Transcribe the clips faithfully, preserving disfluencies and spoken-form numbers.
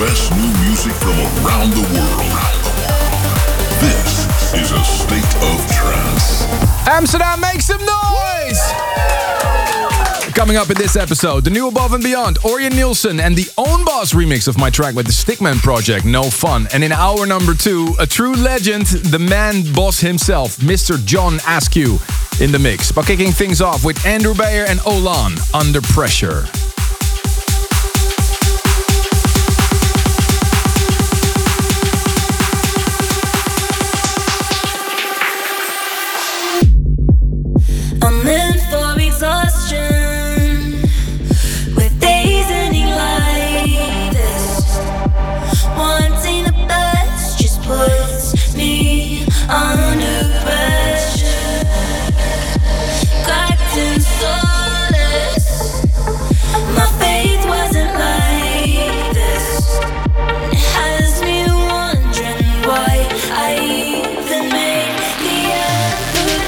best new music from around the world. This is a state of trance. Amsterdam, make some noise! Coming up in this episode, the new Above and Beyond, Orjan Nilsen, and the Own Boss remix of my track with the Stickman Project, No Fun. And in hour number two, a true legend, the man boss himself, Mister John Askew, in the mix. But kicking things off with Andrew Bayer and Olan, Under Pressure. I'm in for exhaustion with days ending like this. Wanting the best just puts me under pressure. Cracked and soulless. My faith wasn't like this. It has me wondering why I even made the effort.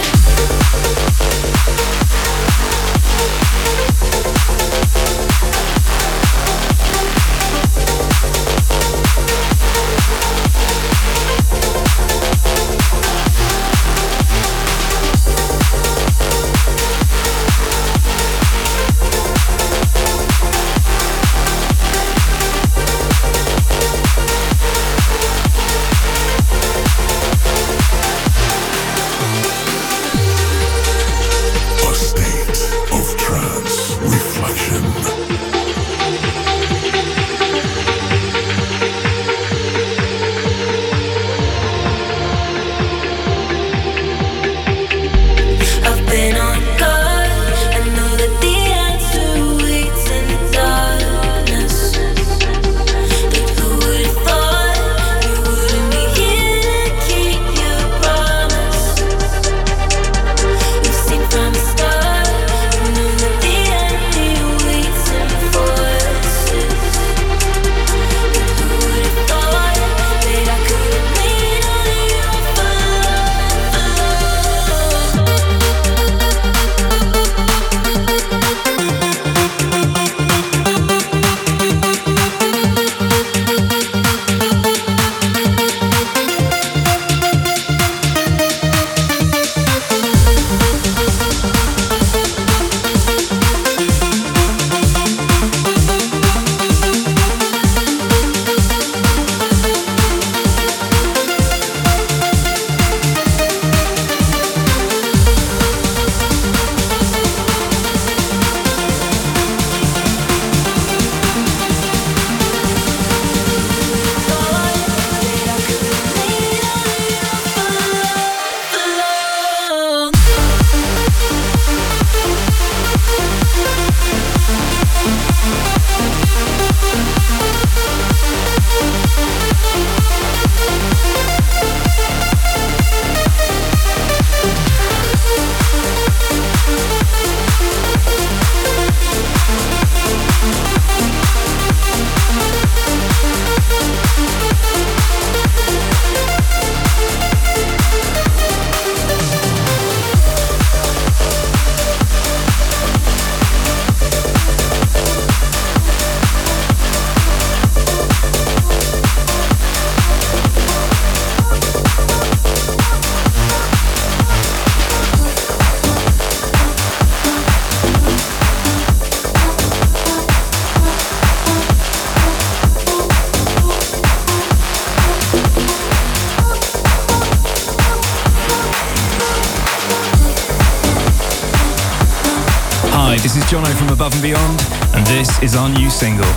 This is Jono from Above and Beyond, and this is our new single.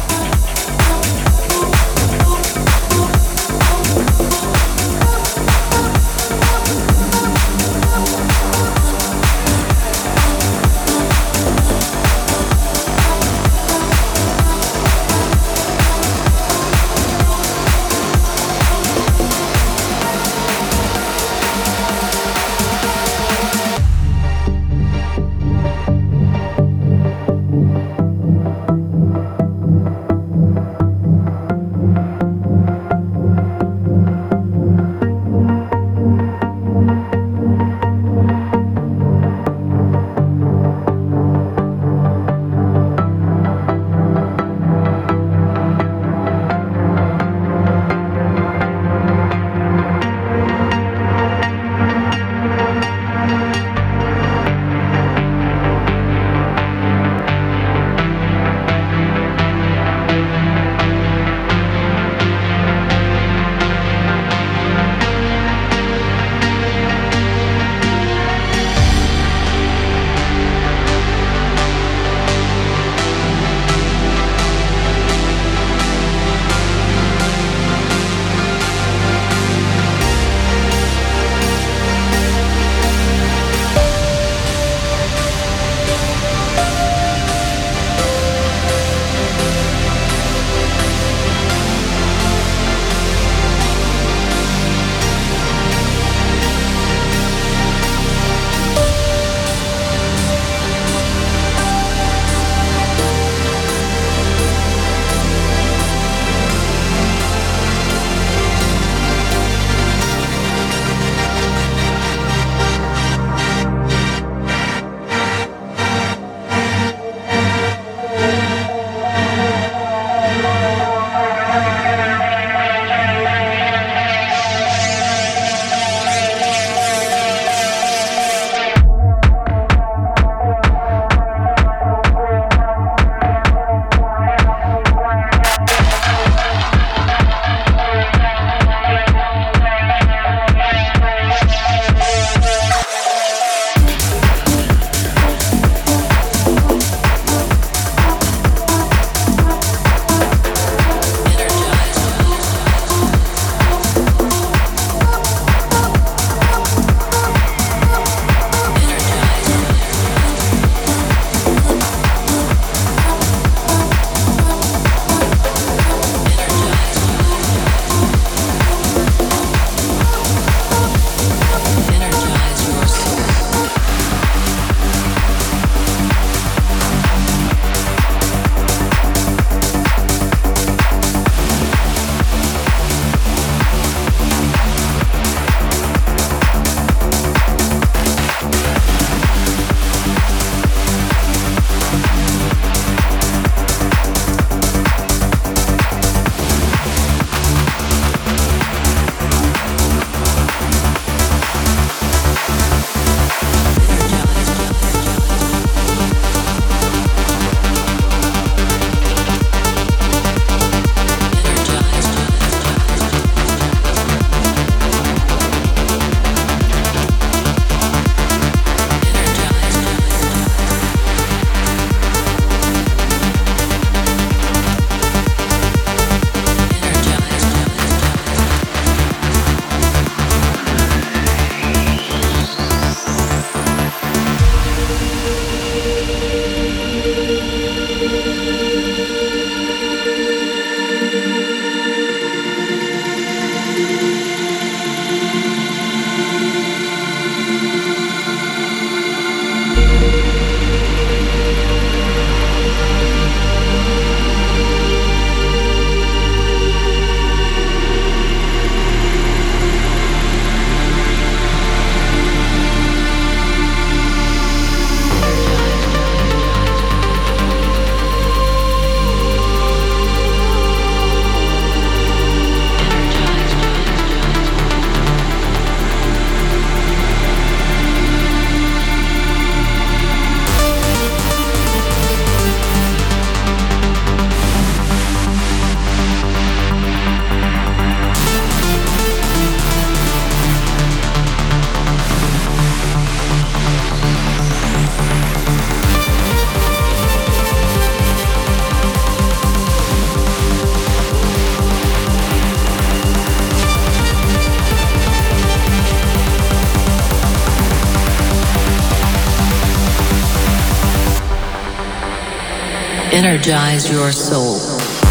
energize your soul.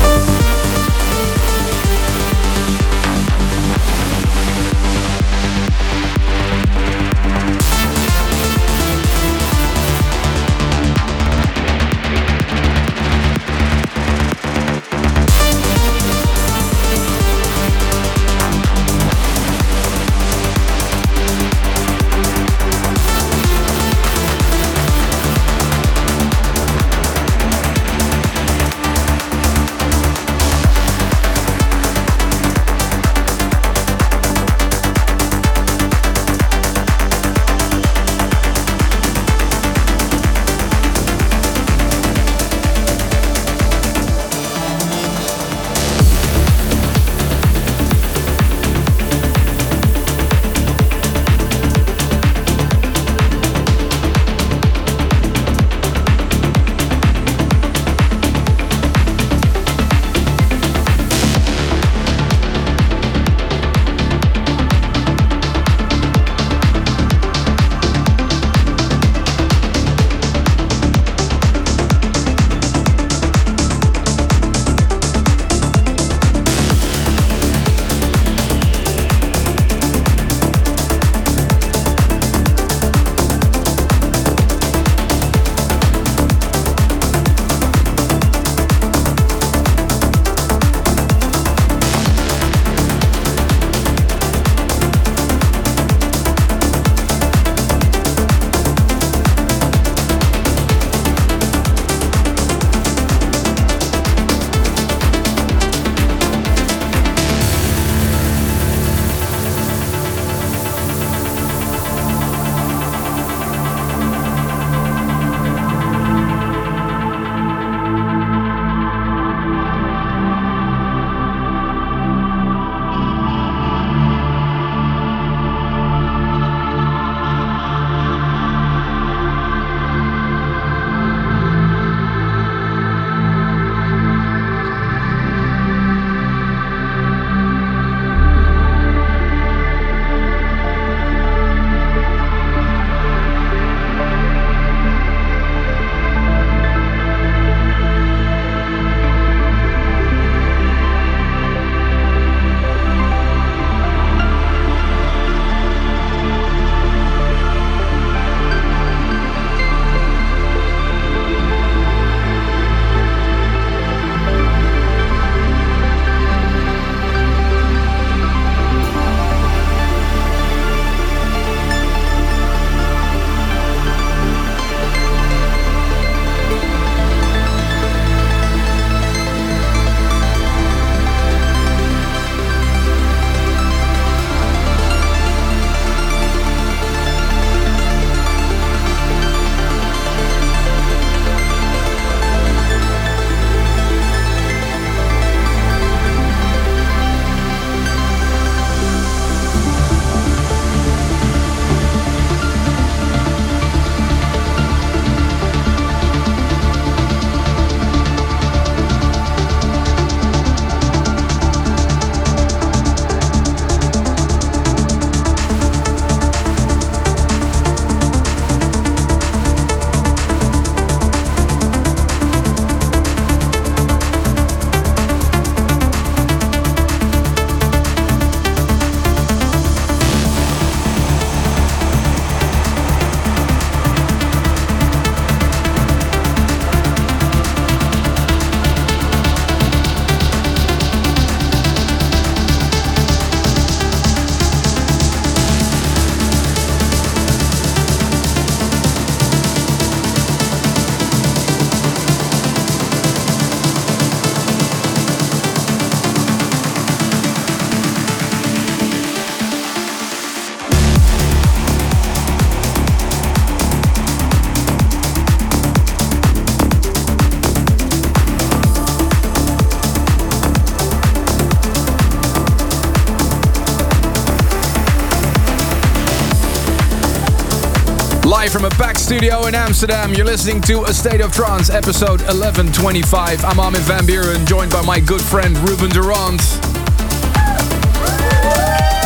Live from a back studio in Amsterdam, you're listening to A State of Trance, episode eleven twenty-five. I'm Armin van Buuren, joined by my good friend Ruben Durant.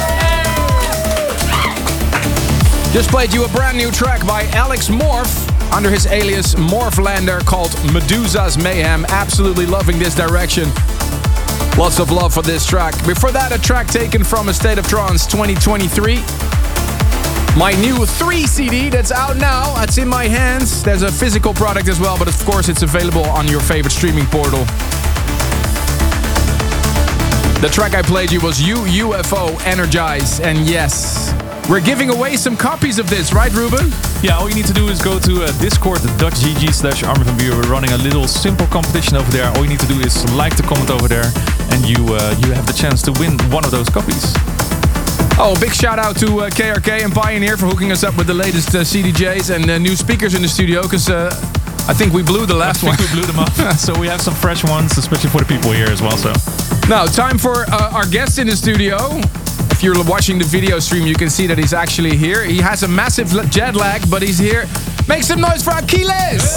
Just played you a brand new track by Alex Morph. under his alias Morphlander called Medusa's Mayhem. Absolutely loving this direction. Lots of love for this track. Before that, a track taken from A State of Trance twenty twenty-three. My new three C D that's out now. It's in my hands. There's a physical product as well, but of course it's available on your favorite streaming portal. The track I played you was U U F O Energize, and yes, we're giving away some copies of this, right, Ruben? Yeah, all you need to do is go to uh, discord.gg slash Armin van Buuren. We're running a little simple competition over there. All you need to do is like the comment over there, and you uh, you have the chance to win one of those copies. Oh, big shout out to uh, K R K and Pioneer for hooking us up with the latest uh, C D Js and uh, new speakers in the studio, because uh, I think we blew the last I think one. we blew them up. So we have some fresh ones, especially for the people here as well. So now, time for uh, our guest in the studio. If you're watching the video stream, you can see that he's actually here. He has a massive jet lag, but he's here. Make some noise for Achilles!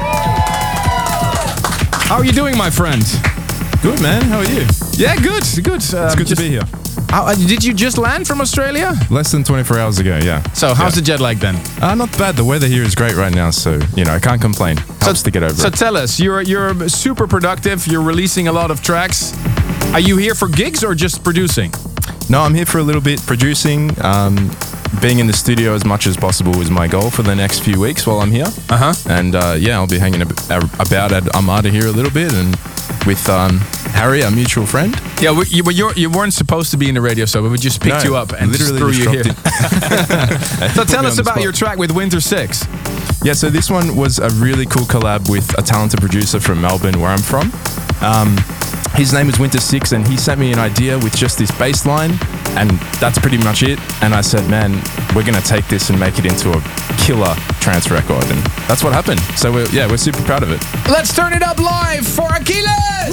How are you doing, my friend? Good, man. How are you? Yeah, good, good. Um, It's good just, to be here. How, uh, did you just land from Australia? Less than twenty-four hours ago, yeah. So, how's yeah. the jet lag then? Uh, not bad. The weather here is great right now, so, you know, I can't complain. Helps so, to get over so it. So tell us, you're, you're super productive, you're releasing a lot of tracks. Are you here for gigs or just producing? No, I'm here for a little bit producing. Um, being in the studio as much as possible is my goal for the next few weeks while I'm here. Uh-huh. And uh, yeah, I'll be hanging ab- about at Armada here a little bit, and with um, Harry, our mutual friend. Yeah, we, you, you, you weren't supposed to be in the radio show, but we just picked No, you up and just literally threw you just here. So tell us about your track with Winter Six. Yeah, so this one was a really cool collab with a talented producer from Melbourne, where I'm from. Um, his name is Winter Six, and he sent me an idea with just this bass line, and that's pretty much it. And I said, man, we're going to take this and make it into a killer trance record, and that's what happened. So we're, yeah, we're super proud of it. Let's turn it up live for Achilles!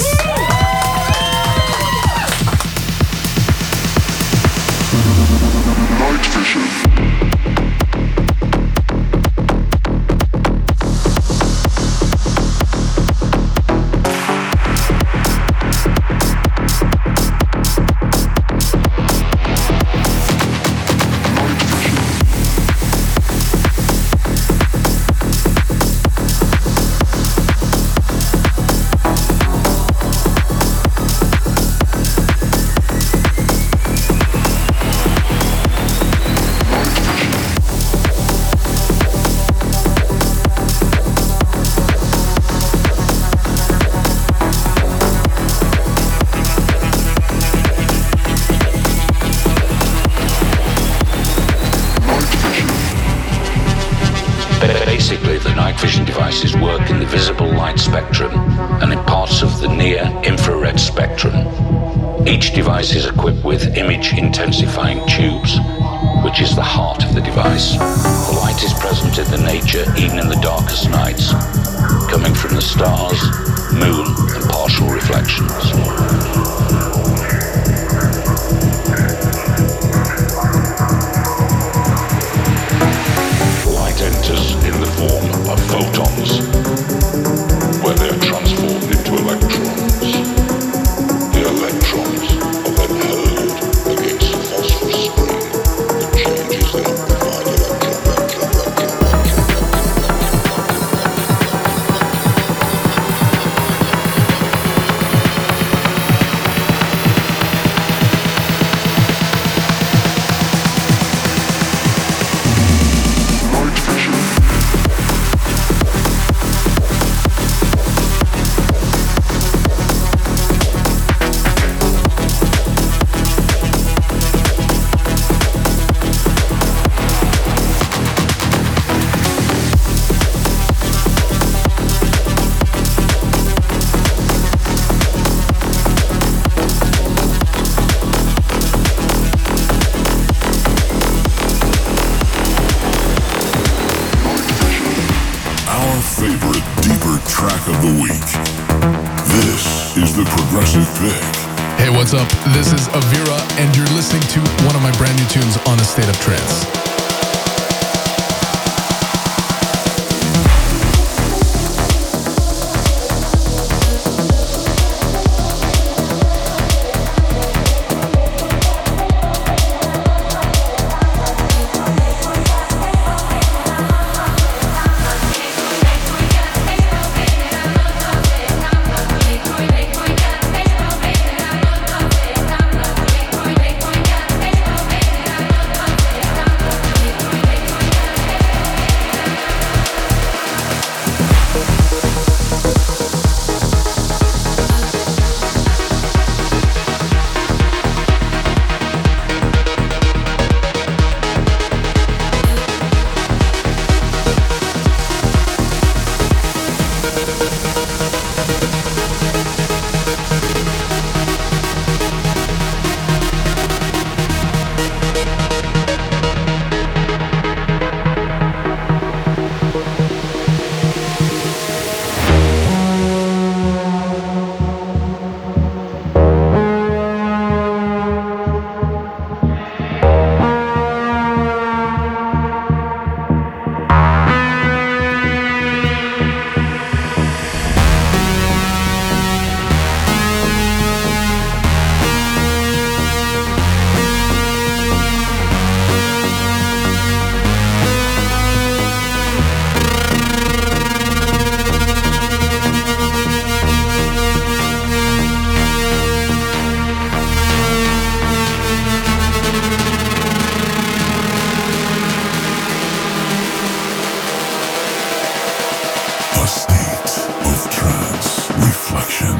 Night Vision. Basically, the night vision devices work in the visible light spectrum and in parts of the near-infrared spectrum. Each device is equipped with image-intensifying tubes, which is the heart of the device. The light is present in the nature even in the darkest nights, coming from the stars, moon, and partial reflections. Enters in the form of photons, where they are transformed into electrons. The electrons are then hurled against a phosphorus spring that changes the amplified electron, electron, electron. Hey, what's up? This is Avira, and you're listening to one of my brand new tunes on A State of Trance. A state of trance reflection.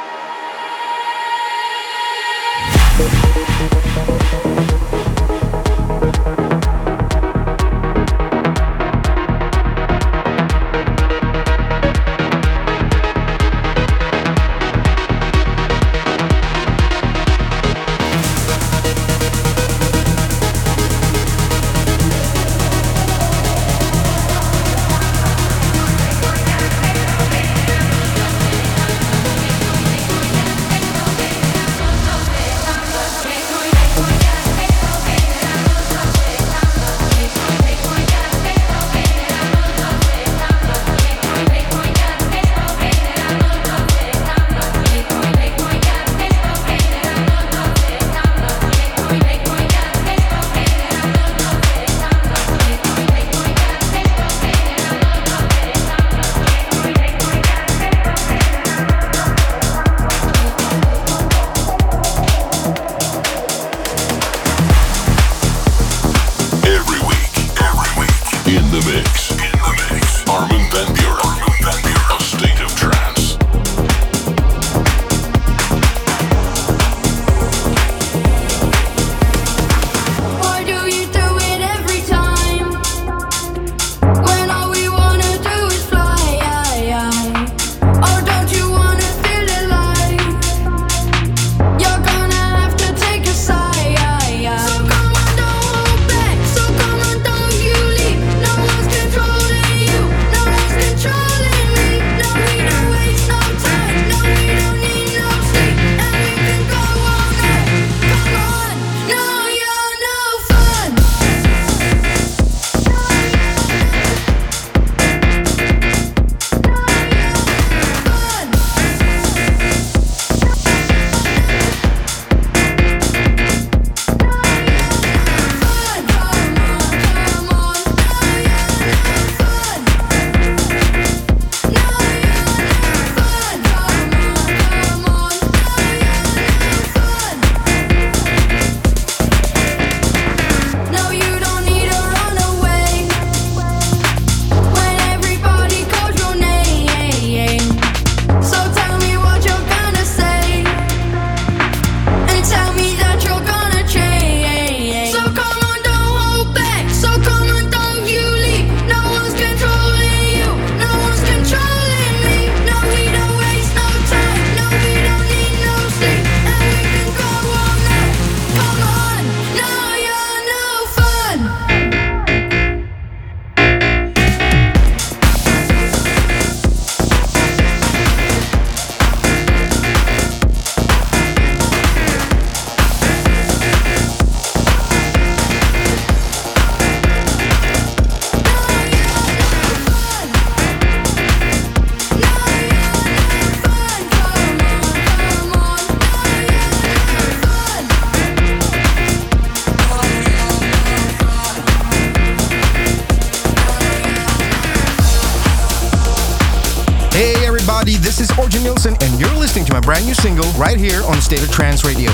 This is Orjan Nilsen, and you're listening to my brand new single right here on State of Trance Radio.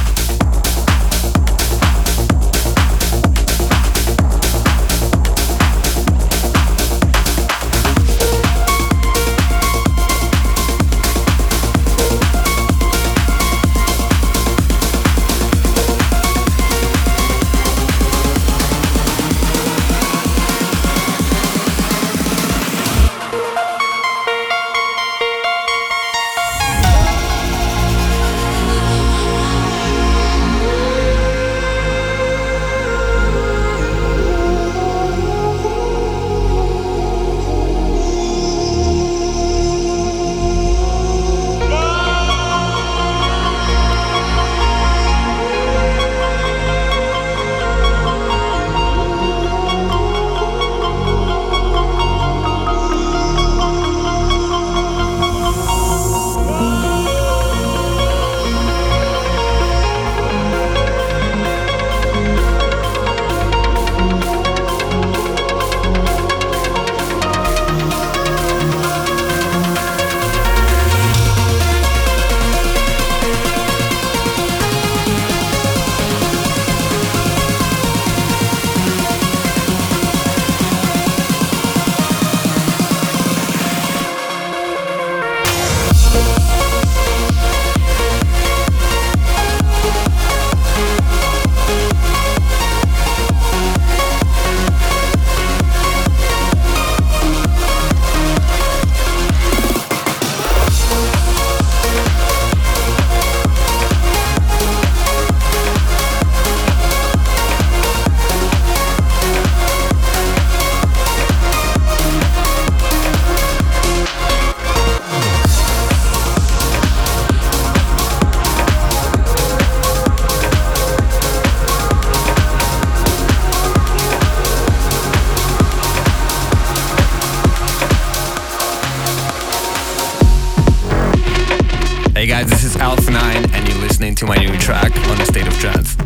is Alpha nine, and you're listening to my new track on A State of Trance.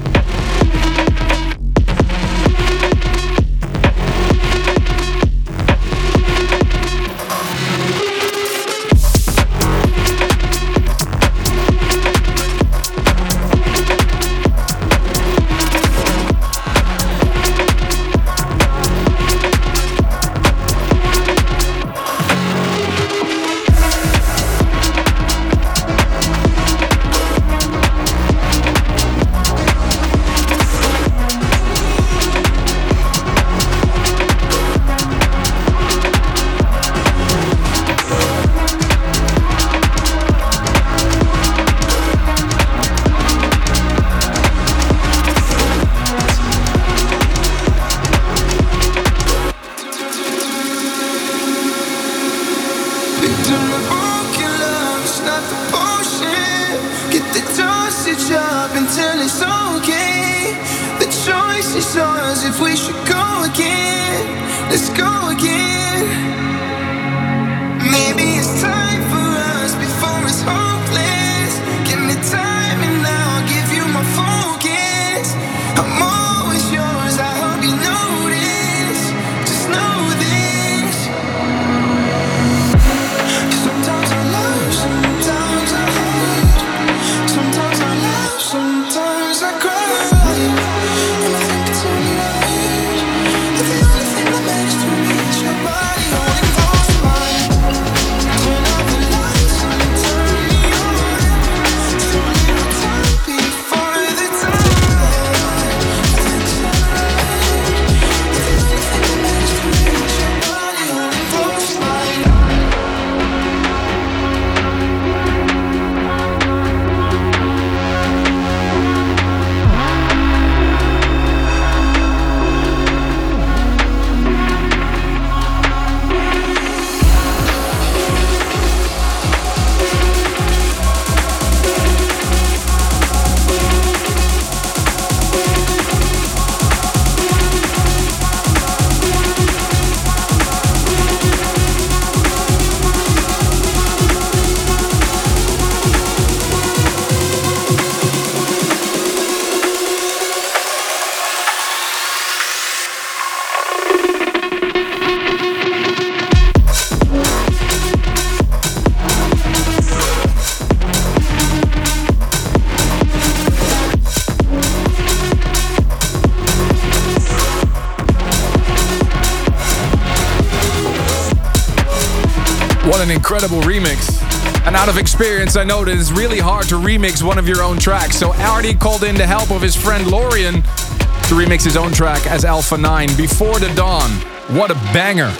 What an incredible remix. And out of experience, I know that it's really hard to remix one of your own tracks. So Artie called in the help of his friend Lorian to remix his own track as Alpha nine, Before the Dawn. What a banger.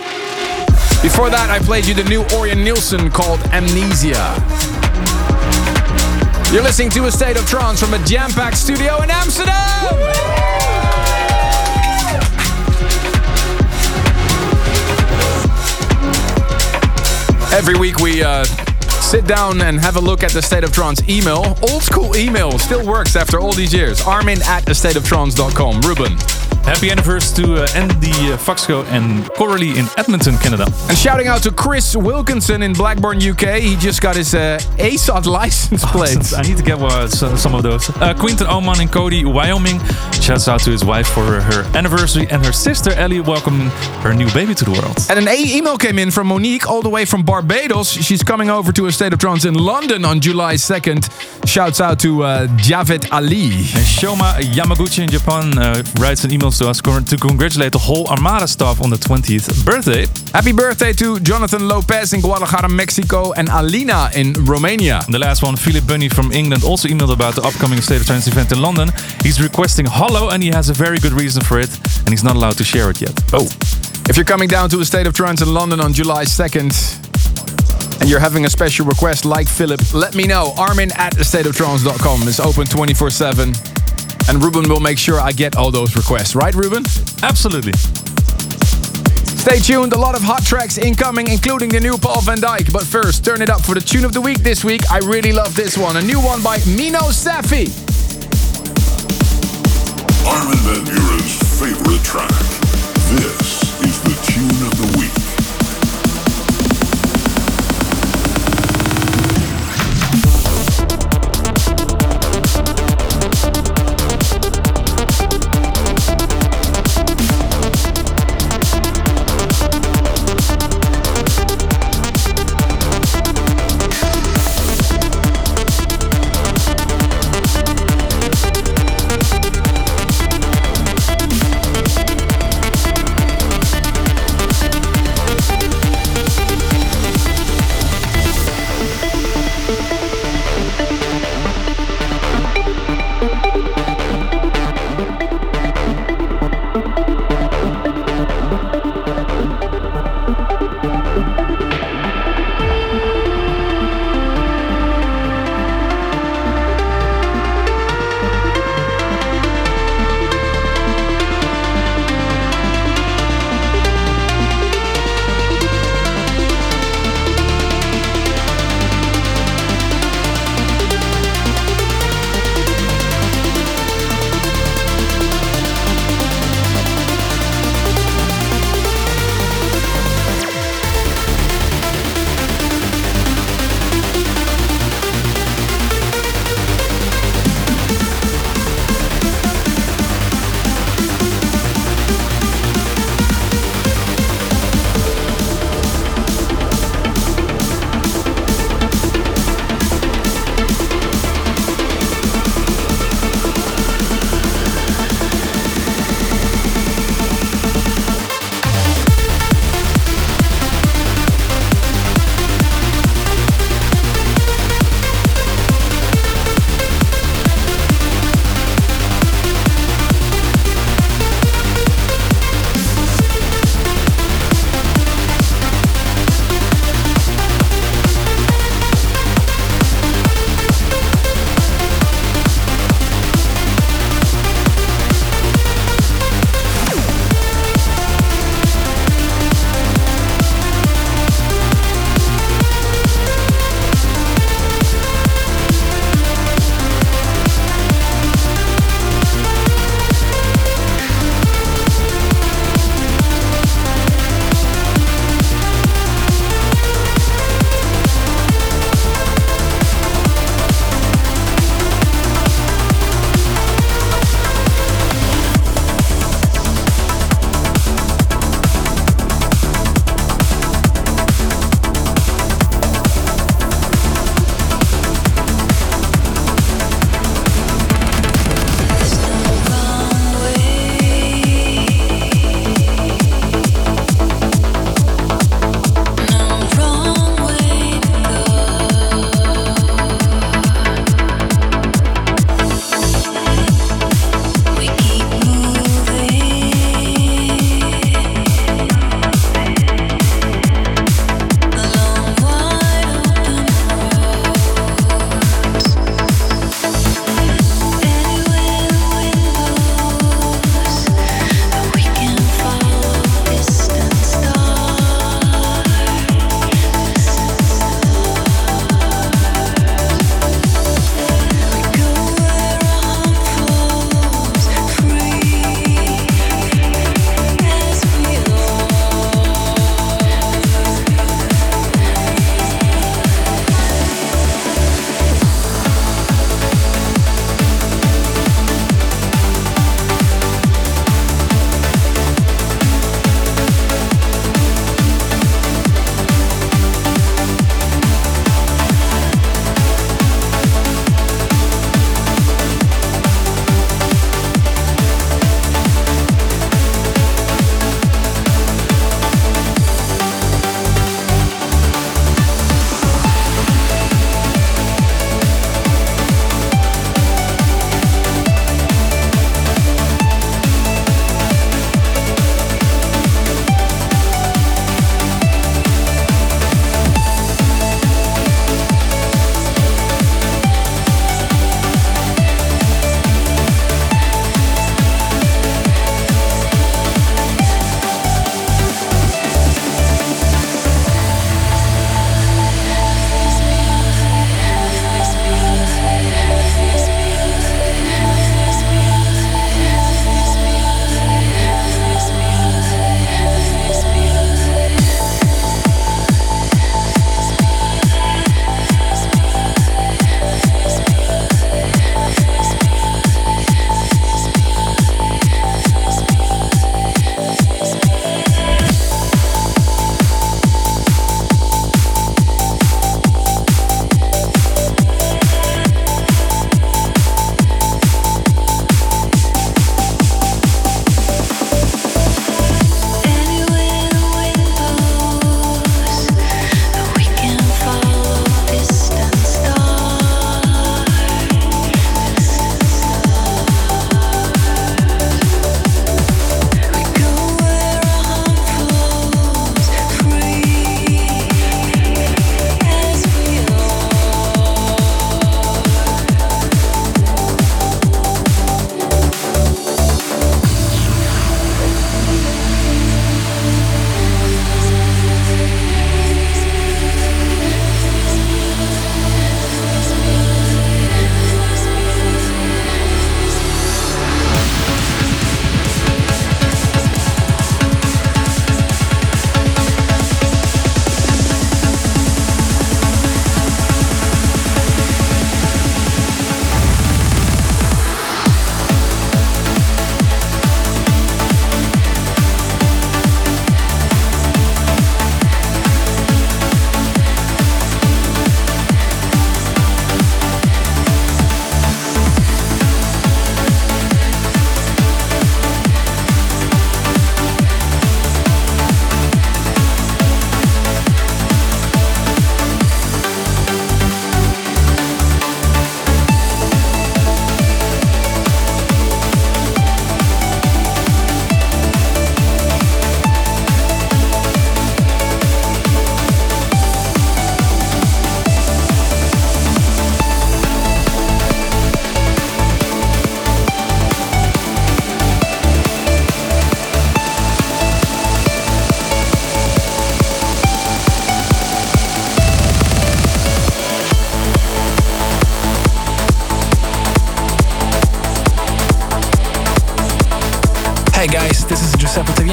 Before that, I played you the new Orjan Nilsen called Amnesia. You're listening to A State of Trance from a jam-packed studio in Amsterdam! Every week we uh, sit down and have a look at the State of Trance email. Old school email still works after all these years. Armin at a state of trance dot com. Ruben. Happy anniversary to uh, Andy uh, Foxco and Coralie in Edmonton, Canada. And shouting out to Chris Wilkinson in Blackburn, U K. He just got his uh, A S O T license plate. I need to get uh, some of those. Uh, Quinton Oman in Cody, Wyoming. Shouts out to his wife for her anniversary and her sister Ellie welcoming her new baby to the world. And an a- email came in from Monique all the way from Barbados. She's coming over to A State of Trance in London on July second. Shouts out to uh, Javed Ali. And Shoma Yamaguchi in Japan uh, writes an email to us to congratulate the whole Armada staff on the twentieth birthday. Happy birthday to Jonathan Lopez in Guadalajara, Mexico, and Alina in Romania. The last one, Philip Bunny from England, also emailed about the upcoming State of Trance event in London. He's requesting Hollow, and he has a very good reason for it, and he's not allowed to share it yet. Oh. If you're coming down to A State of Trance in London on July second, and you're having a special request like Philip, let me know. Armin at a state of trance dot com is open twenty-four seven. And Ruben will make sure I get all those requests. Right, Ruben? Absolutely. Stay tuned. A lot of hot tracks incoming, including the new Paul van Dyk. But first, turn it up for the tune of the week this week. I really love this one. A new one by Mino Safi. Armin van Buuren's favorite track. This is the tune of the week.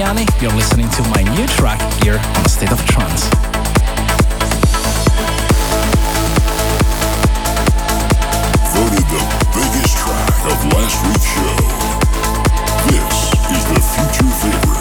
Viviani. You're listening to my new track here on State of Trance. Voted the biggest track of last week's show. This is the future favorite.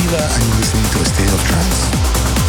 Avira and you're listening to A State of Trance.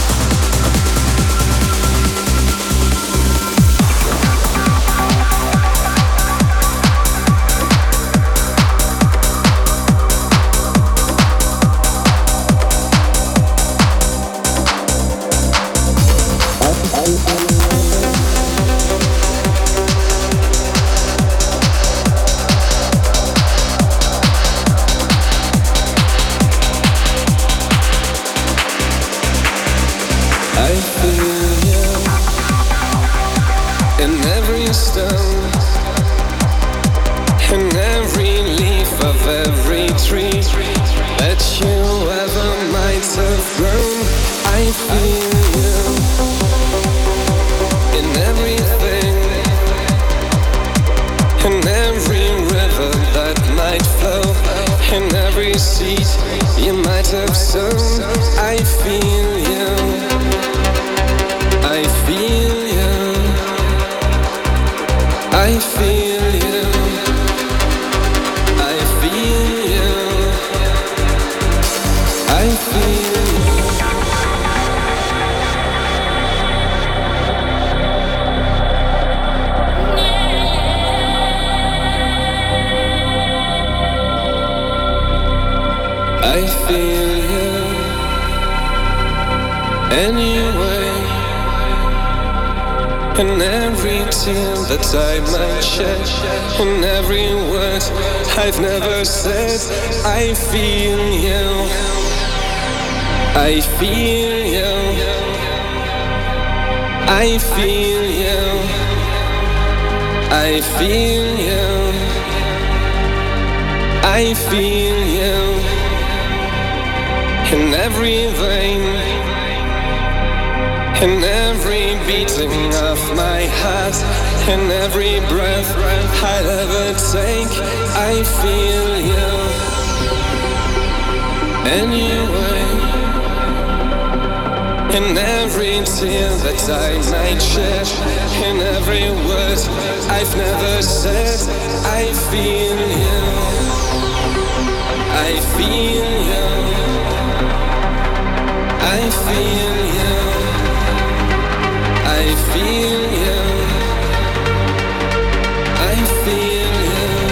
And every tear that I might shed, and every word I've never said, I feel you, I feel you, I feel you, I feel you, I feel you, in every vein, in every beating of my heart, in every breath I'll ever take, I feel you. Anyway, in every tear that I might shed, in every word I've never said, I feel you. I feel you. I feel you. I feel you. I feel you.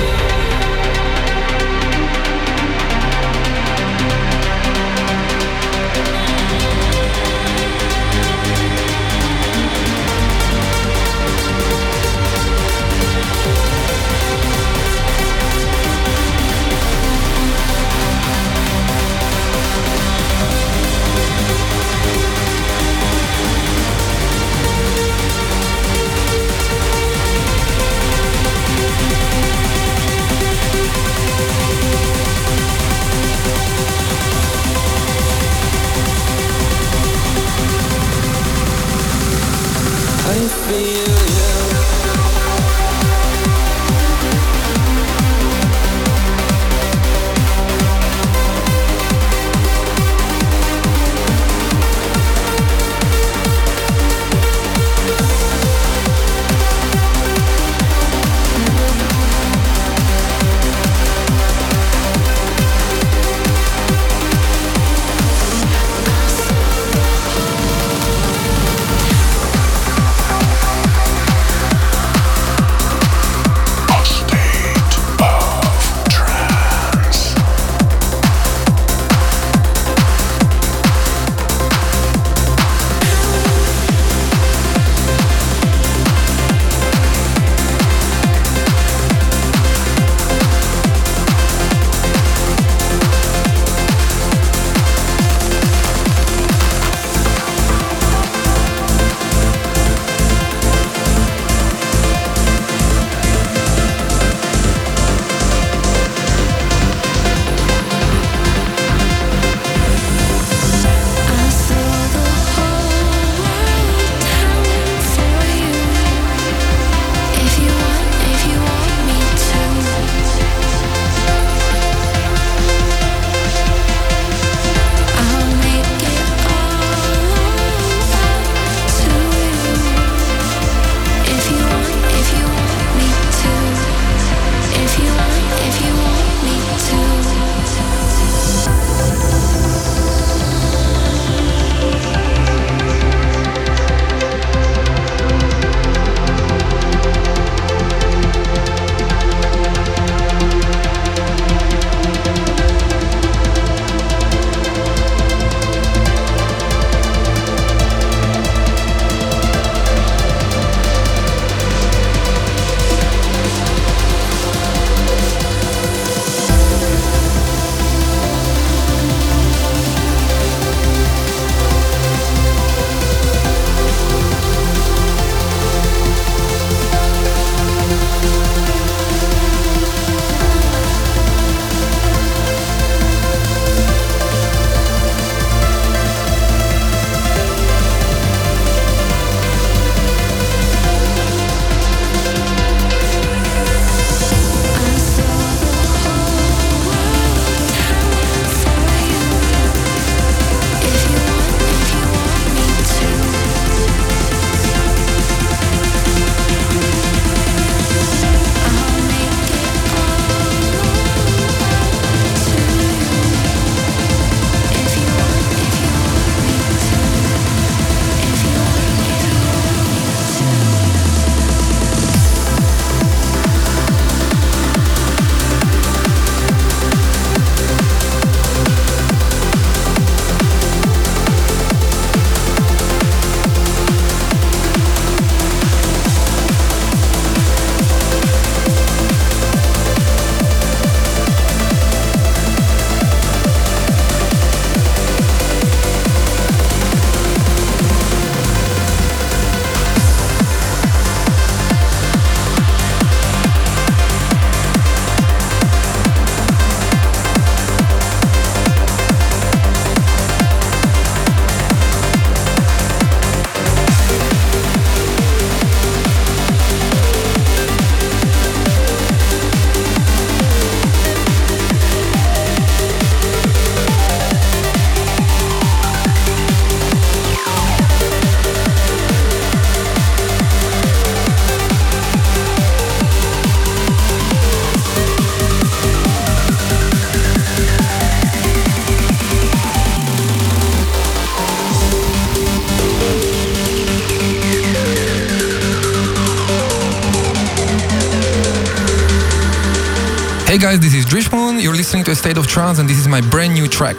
guys, this is Drishmoon. You're listening to A State of Trance, and this is my brand new track.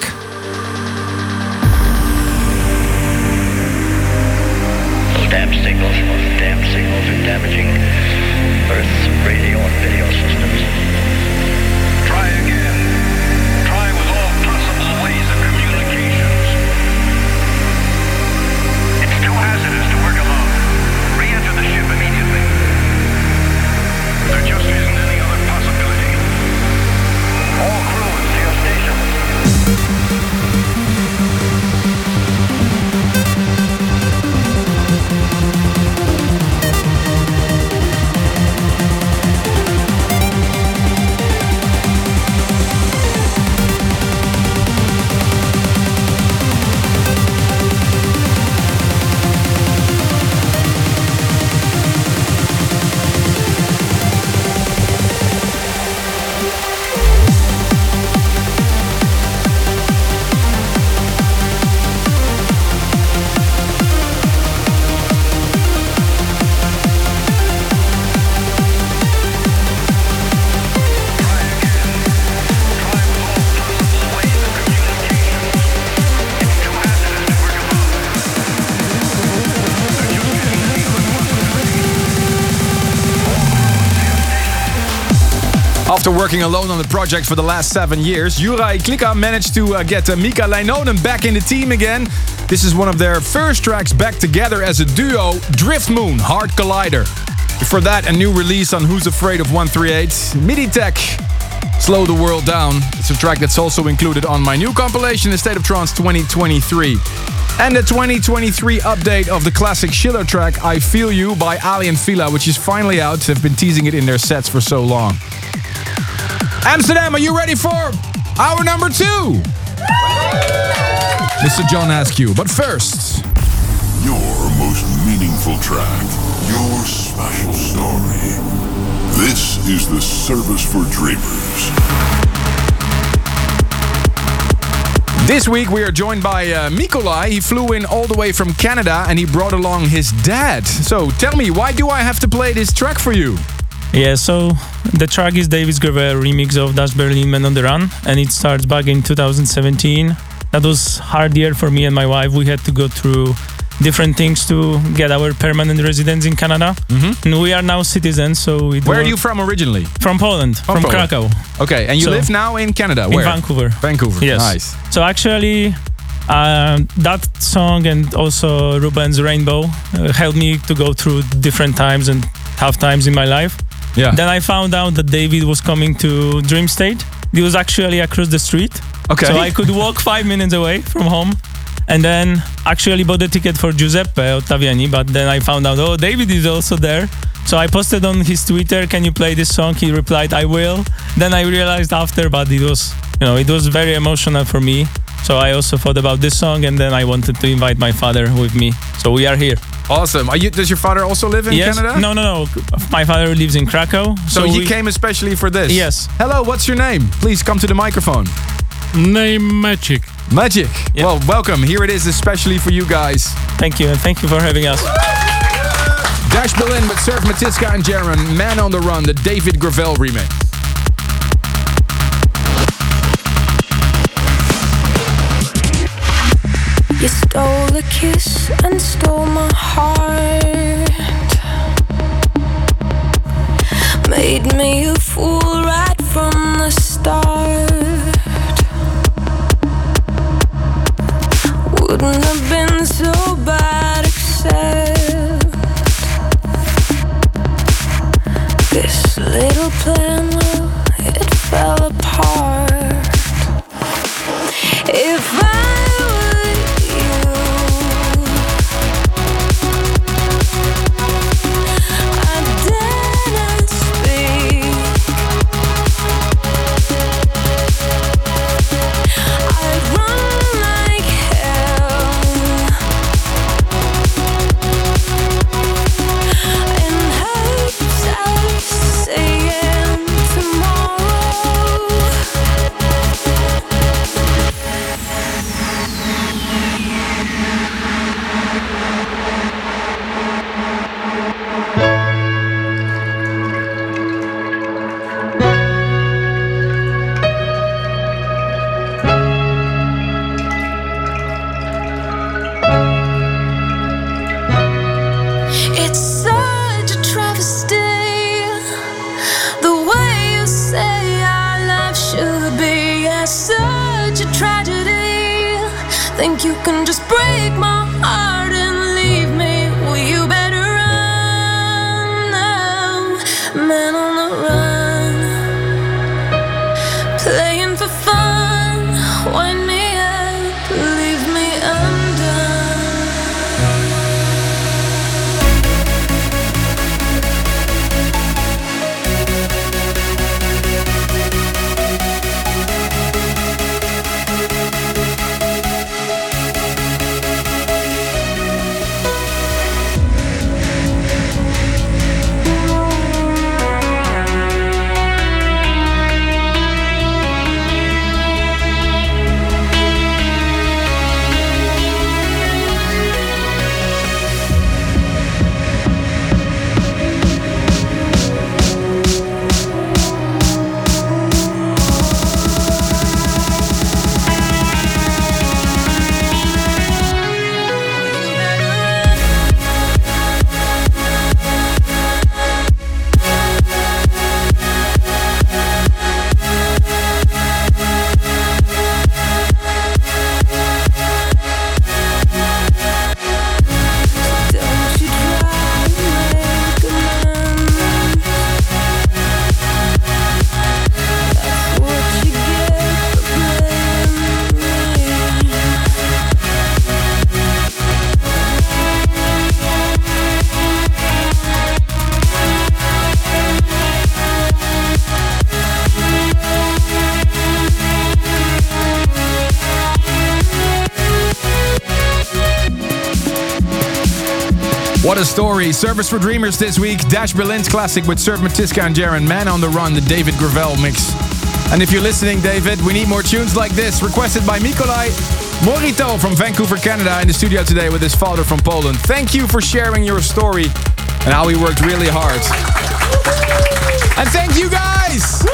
Those damn signals, those damn signals are damaging Earth's radio and video systems. Try again. Try with all possible ways of communications. It's too hazardous to work alone. Re-enter the ship immediately. There just isn't any other possibility. All crews to your stations. After working alone on the project for the last seven years, Juraj Klika managed to uh, get uh, Mika Leinonen back in the team again. This is one of their first tracks back together as a duo, Driftmoon, Hard Collider. Before that, a new release on Who's Afraid of one thirty-eight, MIDI Tech, Slow the World Down. It's a track that's also included on my new compilation, A State of Trance twenty twenty-three. And the twenty twenty-three update of the classic Schiller track, I Feel You, by Ali and Fila, which is finally out. They've been teasing it in their sets for so long. Amsterdam, are you ready for hour number two? Mister John Askew, but first... Your most meaningful track, your special story. This is the Service for Dreamers. This week we are joined by uh, Mikolai. He flew in all the way from Canada and he brought along his dad. So tell me, why do I have to play this track for you? Yeah, so the track is David Gravel remix of Dash Berlin Man on the Run, and it starts back in two thousand seventeen. That was hard year for me and my wife. We had to go through different things to get our permanent residence in Canada. Mm-hmm. And we are now citizens, so it Where are you from originally? From Poland, from, from Poland. Krakow. Okay, and you so, live now in Canada? Where? In Vancouver. Vancouver, yes. Nice. So actually, uh, that song and also Ruben's Rainbow uh, helped me to go through different times and tough times in my life. Yeah. Then I found out that David was coming to Dream State. He was actually across the street. Okay. So I could walk five minutes away from home. And then actually bought a ticket for Giuseppe Ottaviani. But then I found out, oh, David is also there. So I posted on his Twitter, can you play this song? He replied, I will. Then I realized after, but it was, you know, it was very emotional for me. So I also thought about this song, and then I wanted to invite my father with me. So we are here. Awesome. Are you, does your father also live in yes. Canada? No, no, no. My father lives in Krakow. So, So, he we, came especially for this? Yes. Hello, what's your name? Please come to the microphone. Name Magic. Magic. Yep. Well, welcome. Here it is, especially for you guys. Thank you, and thank you for having us. Dash Berlin with Surf Matiska and Jaron, Man on the Run, the David Gravel remix. You stole a kiss and stole my heart. Made me a fool right from the start. Wouldn't have been so bad except this little plan, well, it fell apart. If I as such a tragedy. Think you can just break my heart and leave me? Well, you better run now, man on the run. Playing for fun, wind me up, leave me undone. What a story. Service for Dreamers this week. Dash Berlin's classic with Serv Matiska and Jaren. Man on the Run, the David Gravel mix. And if you're listening, David, we need more tunes like this. Requested by Mikolaj Morito from Vancouver, Canada, in the studio today with his father from Poland. Thank you for sharing your story and how he worked really hard. And thank you guys!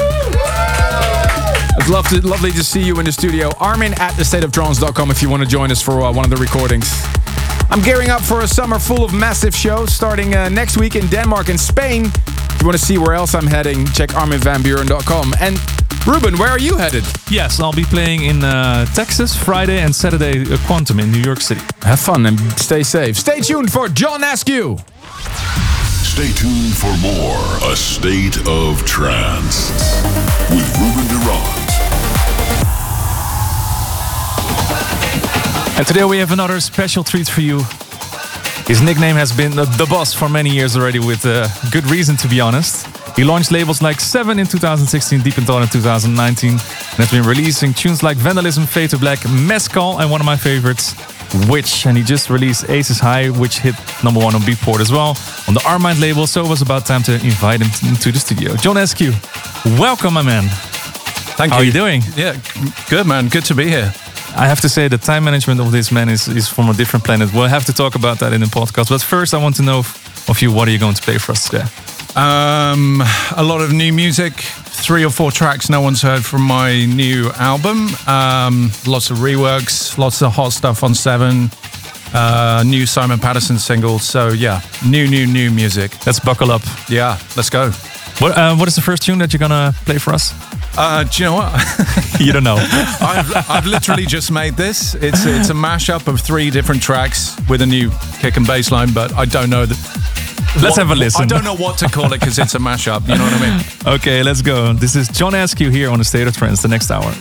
It's lovely, lovely to see you in the studio. Armin at the state of trance dot com if you want to join us for uh, one of the recordings. I'm gearing up for a summer full of massive shows starting uh, next week in Denmark and Spain. If you want to see where else I'm heading, check armin van buuren dot com. And Ruben, where are you headed? Yes, I'll be playing in uh, Texas Friday and Saturday uh, Quantum in New York City. Have fun and stay safe. Stay tuned for John Askew. Stay tuned for more A State of Trance with Ruben de Ronde. And today we have another special treat for you. His nickname has been uh, The Boss for many years already, with uh, good reason, to be honest. He launched labels like Seven in two thousand sixteen, Deep in Thought in two thousand nineteen, and has been releasing tunes like Vandalism, Fade to Black, Mescal, and one of my favorites, Witch. And he just released Aces High, which hit number one on Beatport as well, on the Armind label, so it was about time to invite him to the studio. John Askew, welcome, my man. Thank How you. are you doing? Yeah, good, man. Good to be here. I have to say the time management of this man is, is from a different planet. We'll have to talk about that in the podcast. But first, I want to know of you, what are you going to play for us today? Um, a lot of new music, three or four tracks no one's heard from my new album. Um, lots of reworks, lots of hot stuff on Seven. Uh, new Simon Patterson single. So yeah, new, new, new music. Let's buckle up. Yeah, let's go. What uh, What is the first tune that you're gonna play for us? Uh, do you know what? You don't know. I've, I've literally just made this. It's it's a mashup of three different tracks with a new kick and bass line, but I don't know that. Let's what, have a listen. I don't know what to call it because it's a mashup. You know what I mean? Okay, let's go. This is John Askew here on the State of Trance, the next hour.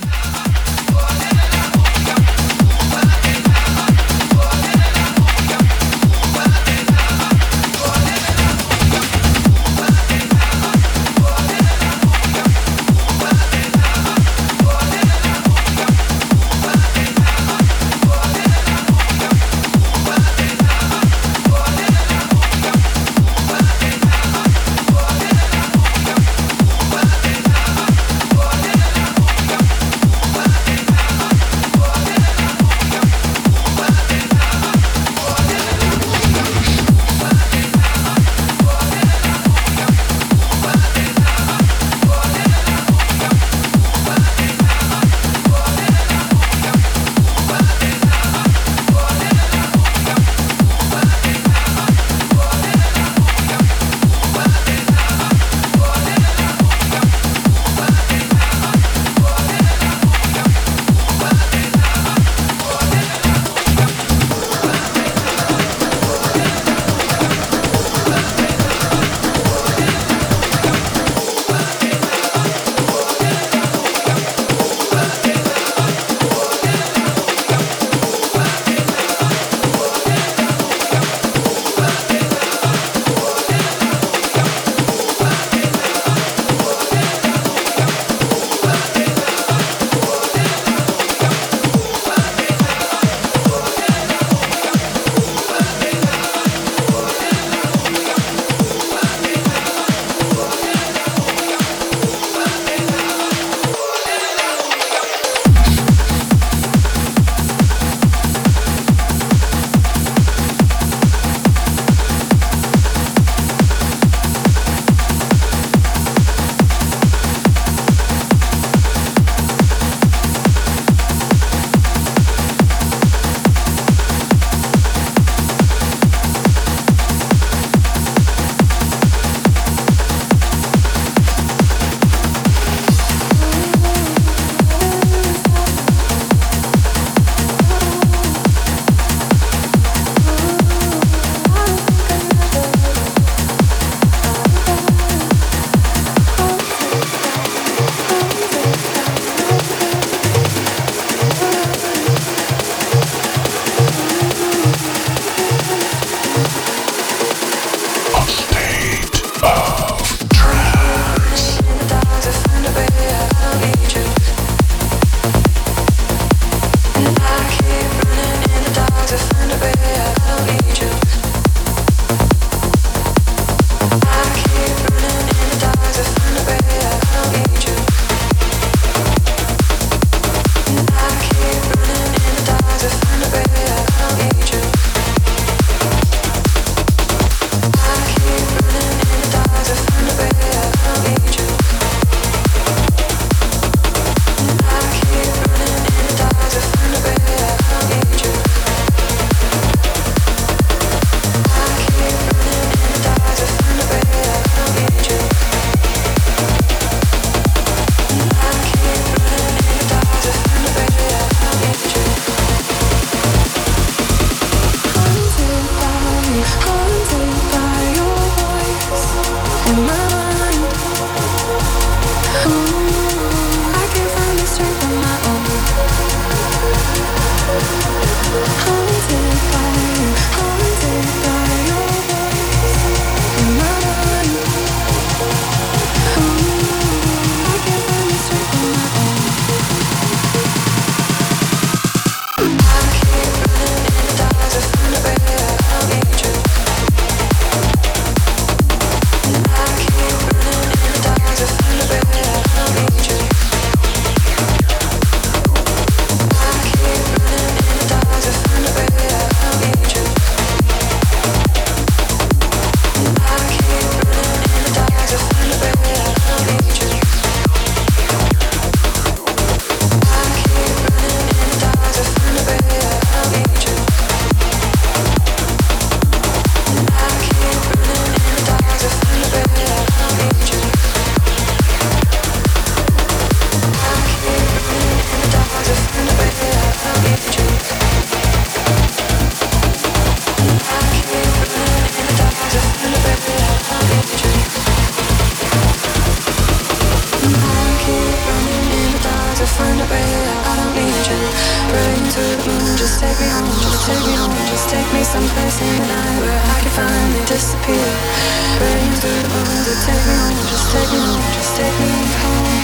find a way. I don't need you. Praying to the moon, just take me home, just take me home, just take me someplace in the night where I can finally disappear. Praying to the moon, to take me home, just take me home, just take me home,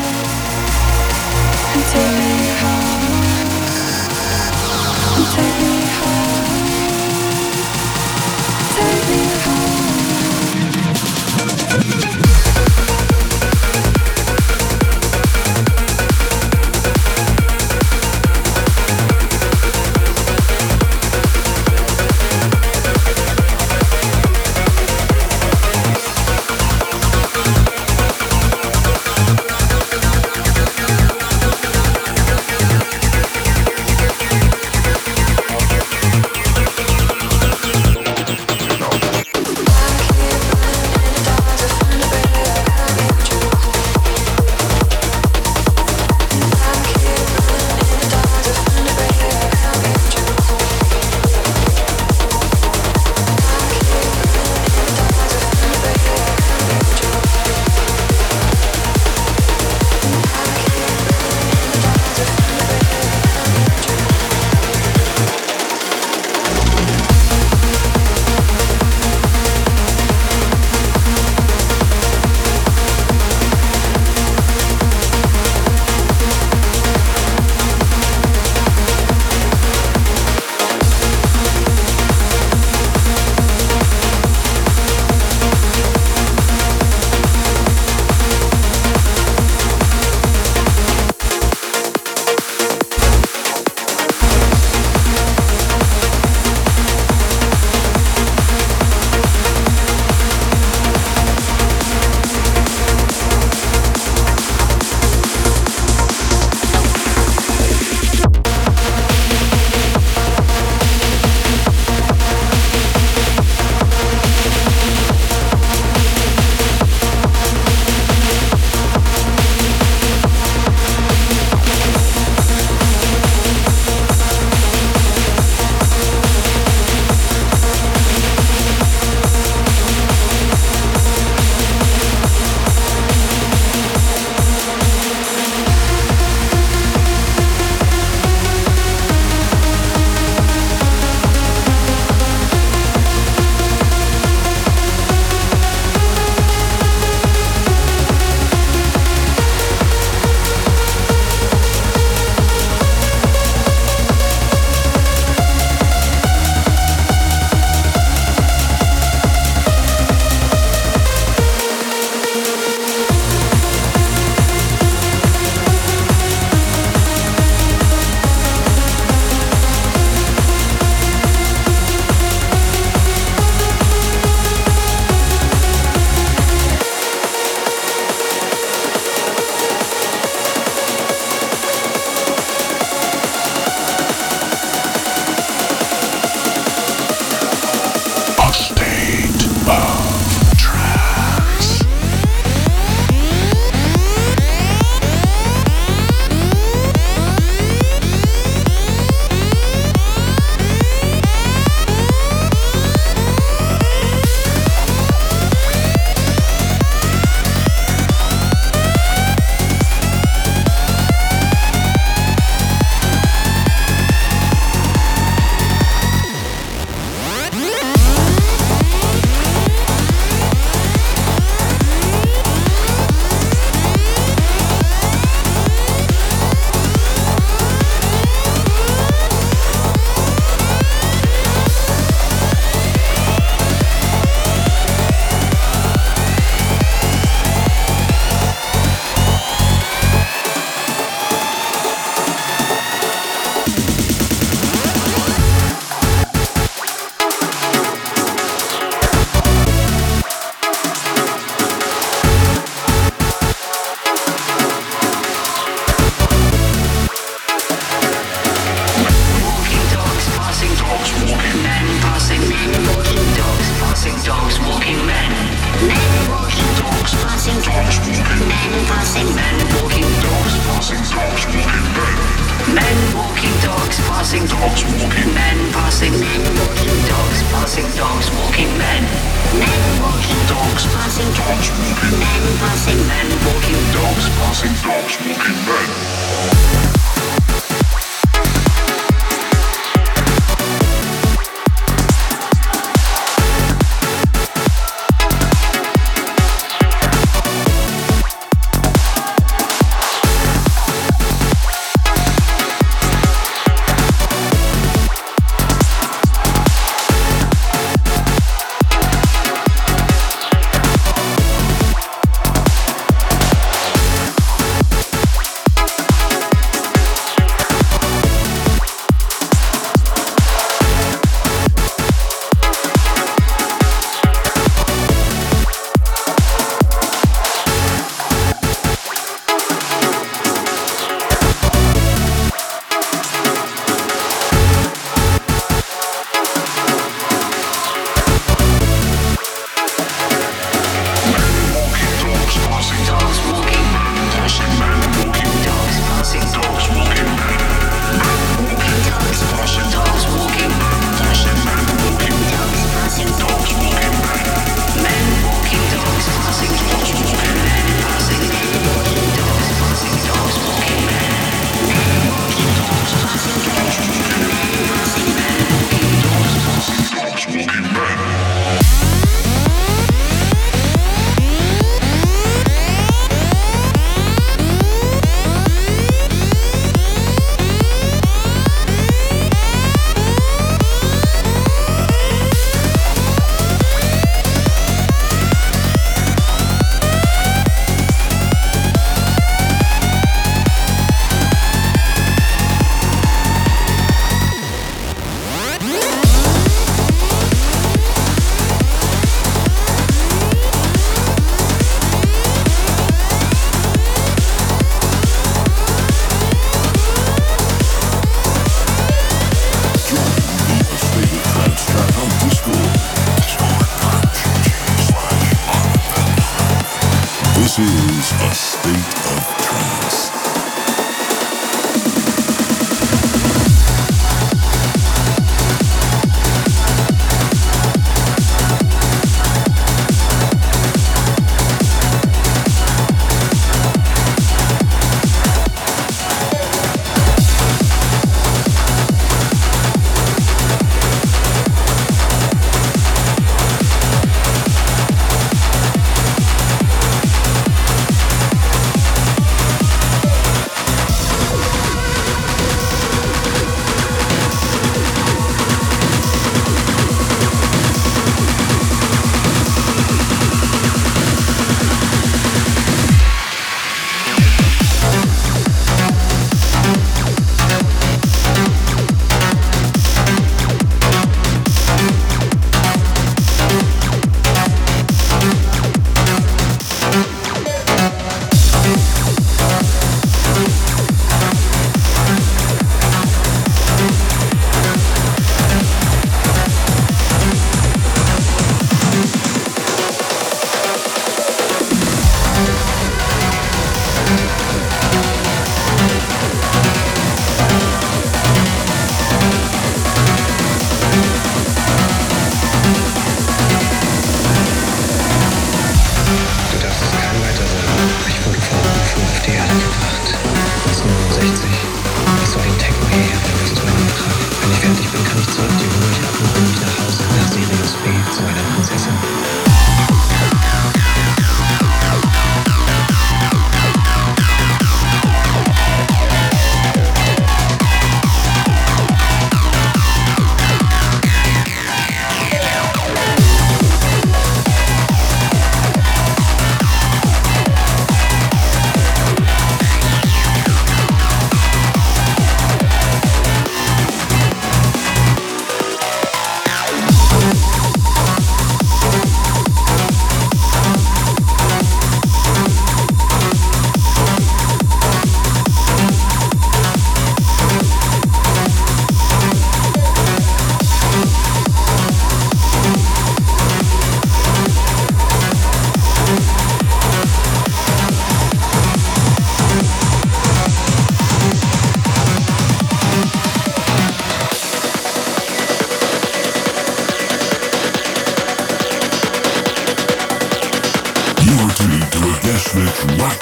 and take me home, and take me home, take me home. Men passing men, walking dogs, passing dogs, walking men.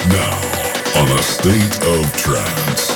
Now, on A State of Trance.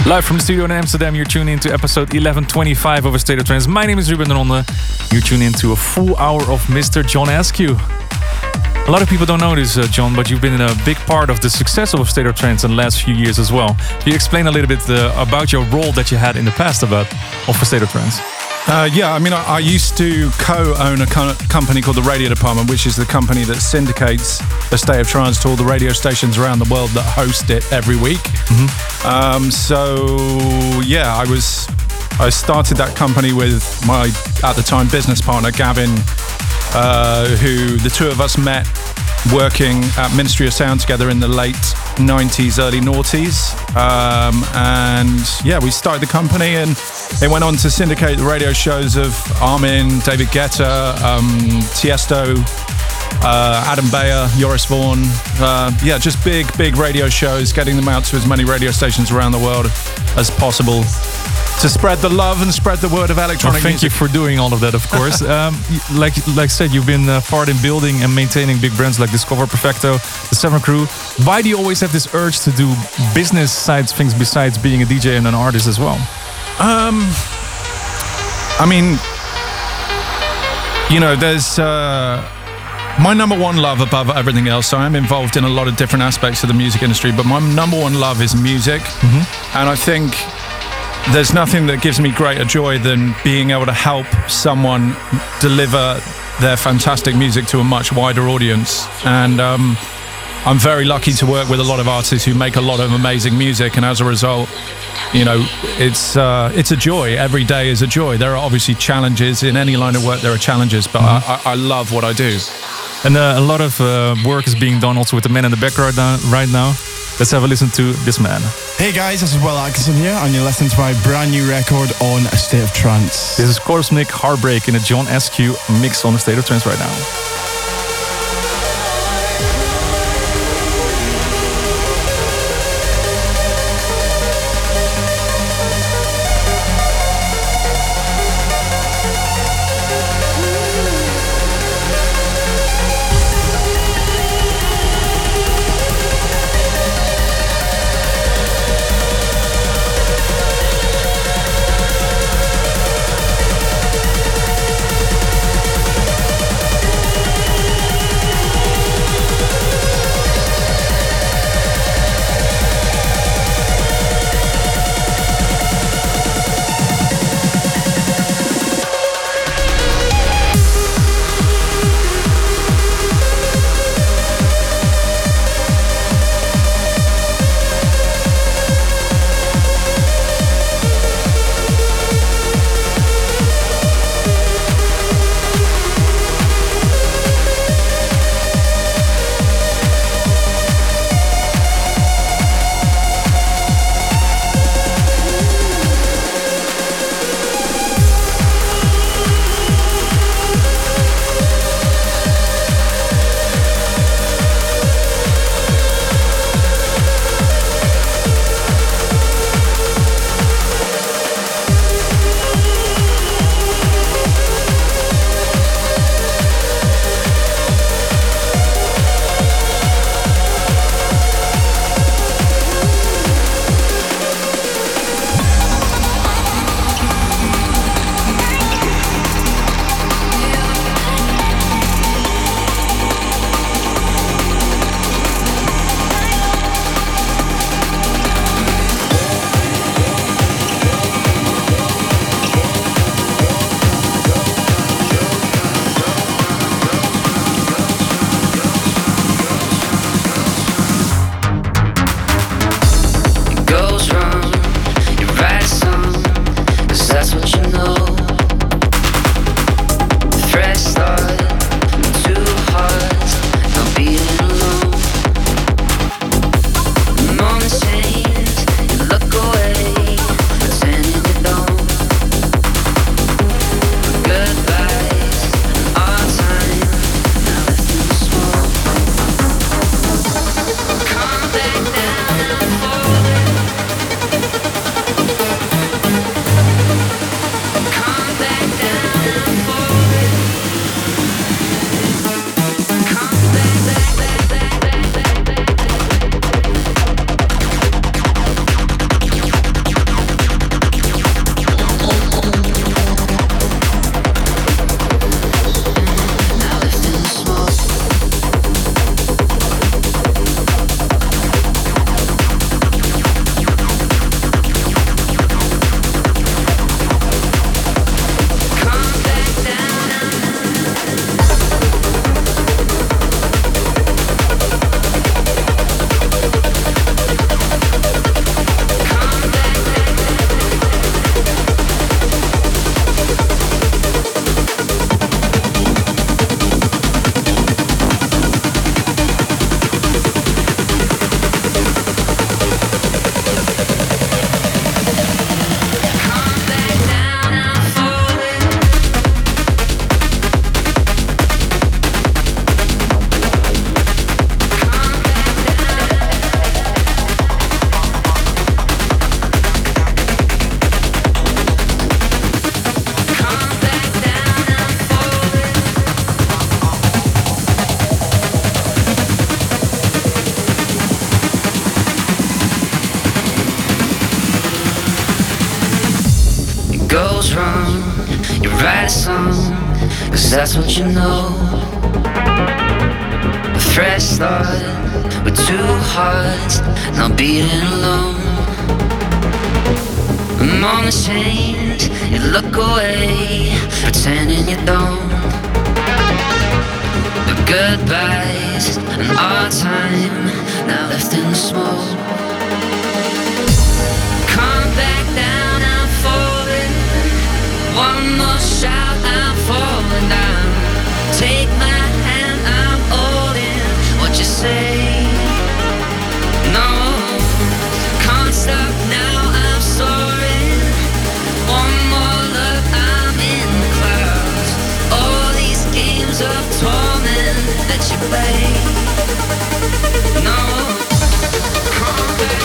Live from the studio in Amsterdam, you're tuning in to episode eleven twenty-five of A State of Trance. My name is Ruben de Ronde. You're tuning in to a full hour of Mister John Askew. A lot of people don't know this, uh, John, but you've been a big part of the success of A State of Trance in the last few years as well. Can you explain a little bit uh, about your role that you had in the past about of A State of Trance? Uh, yeah, I mean, I, I used to co-own a co- company called the Radio Department, which is the company that syndicates A State of Trance to all the radio stations around the world that host it every week. Mm-hmm. Um, so, yeah, I was, I started that company with my, at the time, business partner, Gavin, uh, who the two of us met working at Ministry of Sound together in the late nineties, early noughties. Um, and yeah, we started the company and it went on to syndicate the radio shows of Armin, David Guetta, um, Tiesto, uh, Adam Beyer, Joris Vaughan. Uh, yeah, just big, big radio shows, getting them out to as many radio stations around the world as possible to spread the love and spread the word of electronic well, thank music. you for doing all of that, of course. um, like like I said, you've been uh, part in building and maintaining big brands like Discover, Perfecto, the Seven Crew. Why do you always have this urge to do business side things besides being a D J and an artist as well? Um, I mean, you know, there's uh, my number one love above everything else. So I'm involved in a lot of different aspects of the music industry, but my number one love is music. Mm-hmm. And I think there's nothing that gives me greater joy than being able to help someone deliver their fantastic music to a much wider audience. And um, I'm very lucky to work with a lot of artists who make a lot of amazing music. And as a result, you know, it's uh, it's a joy. Every day is a joy. There are obviously challenges. In any line of work, there are challenges, but mm-hmm. I, I love what I do. And uh, a lot of uh, work is being done also with the man in the background now, right now. Let's have a listen to this man. Hey guys, this is Will Atkinson here, and you're listening to my brand new record on A State of Trance. This is Cosmic Heartbreak in a John Askew mix on A State of Trance right now. write a song, cause that's what you know. A fresh start with two hearts, not beating alone. Moments change, you look away, pretending you don't. But goodbyes and our time now left in the smoke. Come back down, I'm falling. One more shout, I'm falling down. Take my hand, I'm holding what you say. No, can't stop now, I'm soaring. One more look, I'm in the clouds. All these games of torment that you play. No, come back.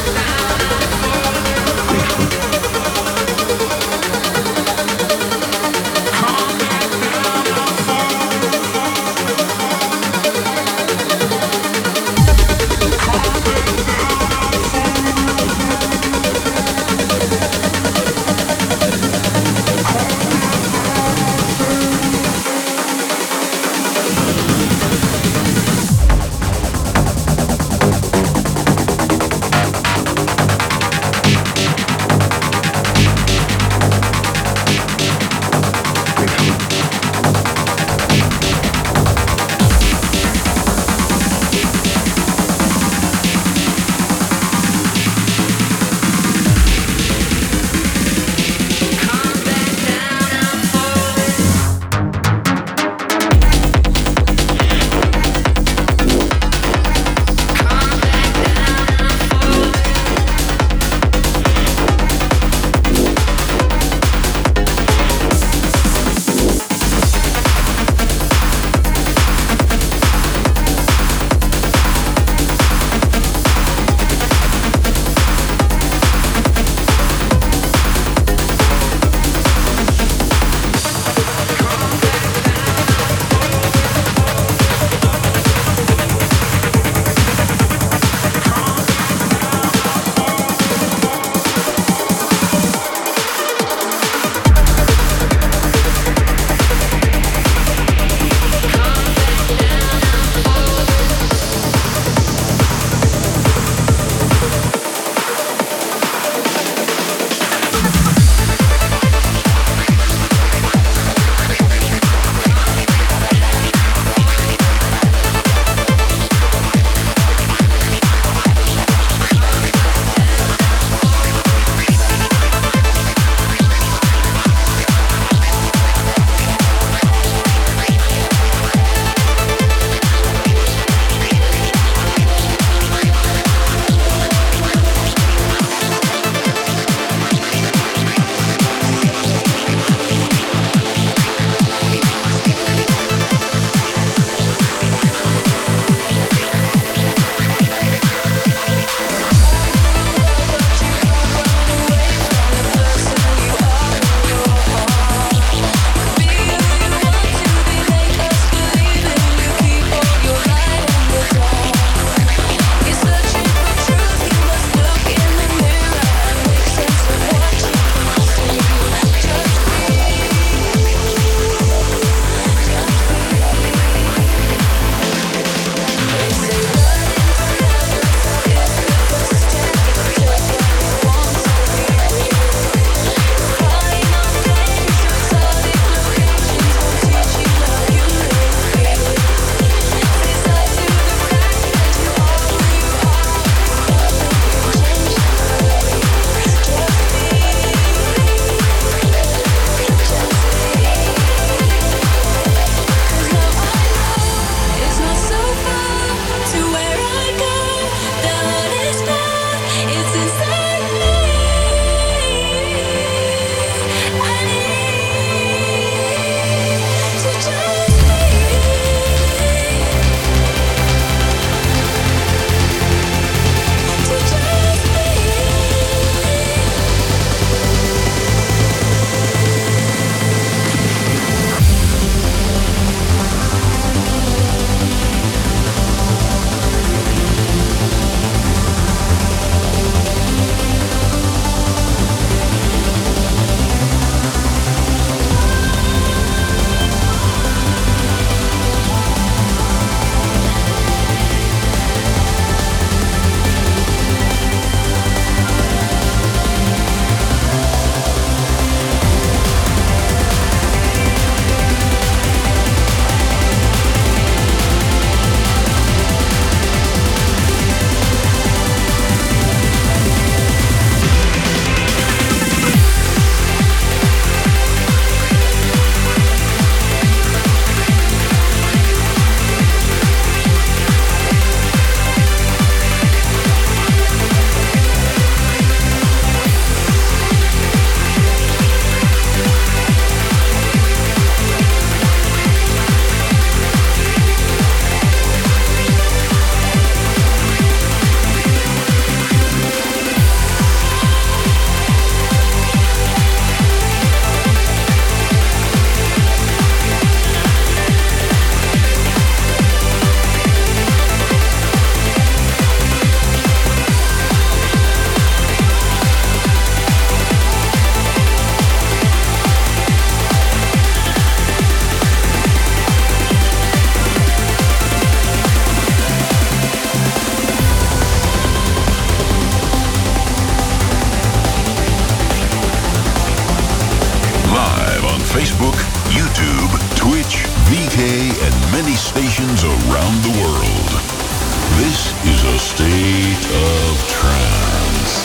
YouTube, Twitch, V K, and many stations around the world. This is a state of trance.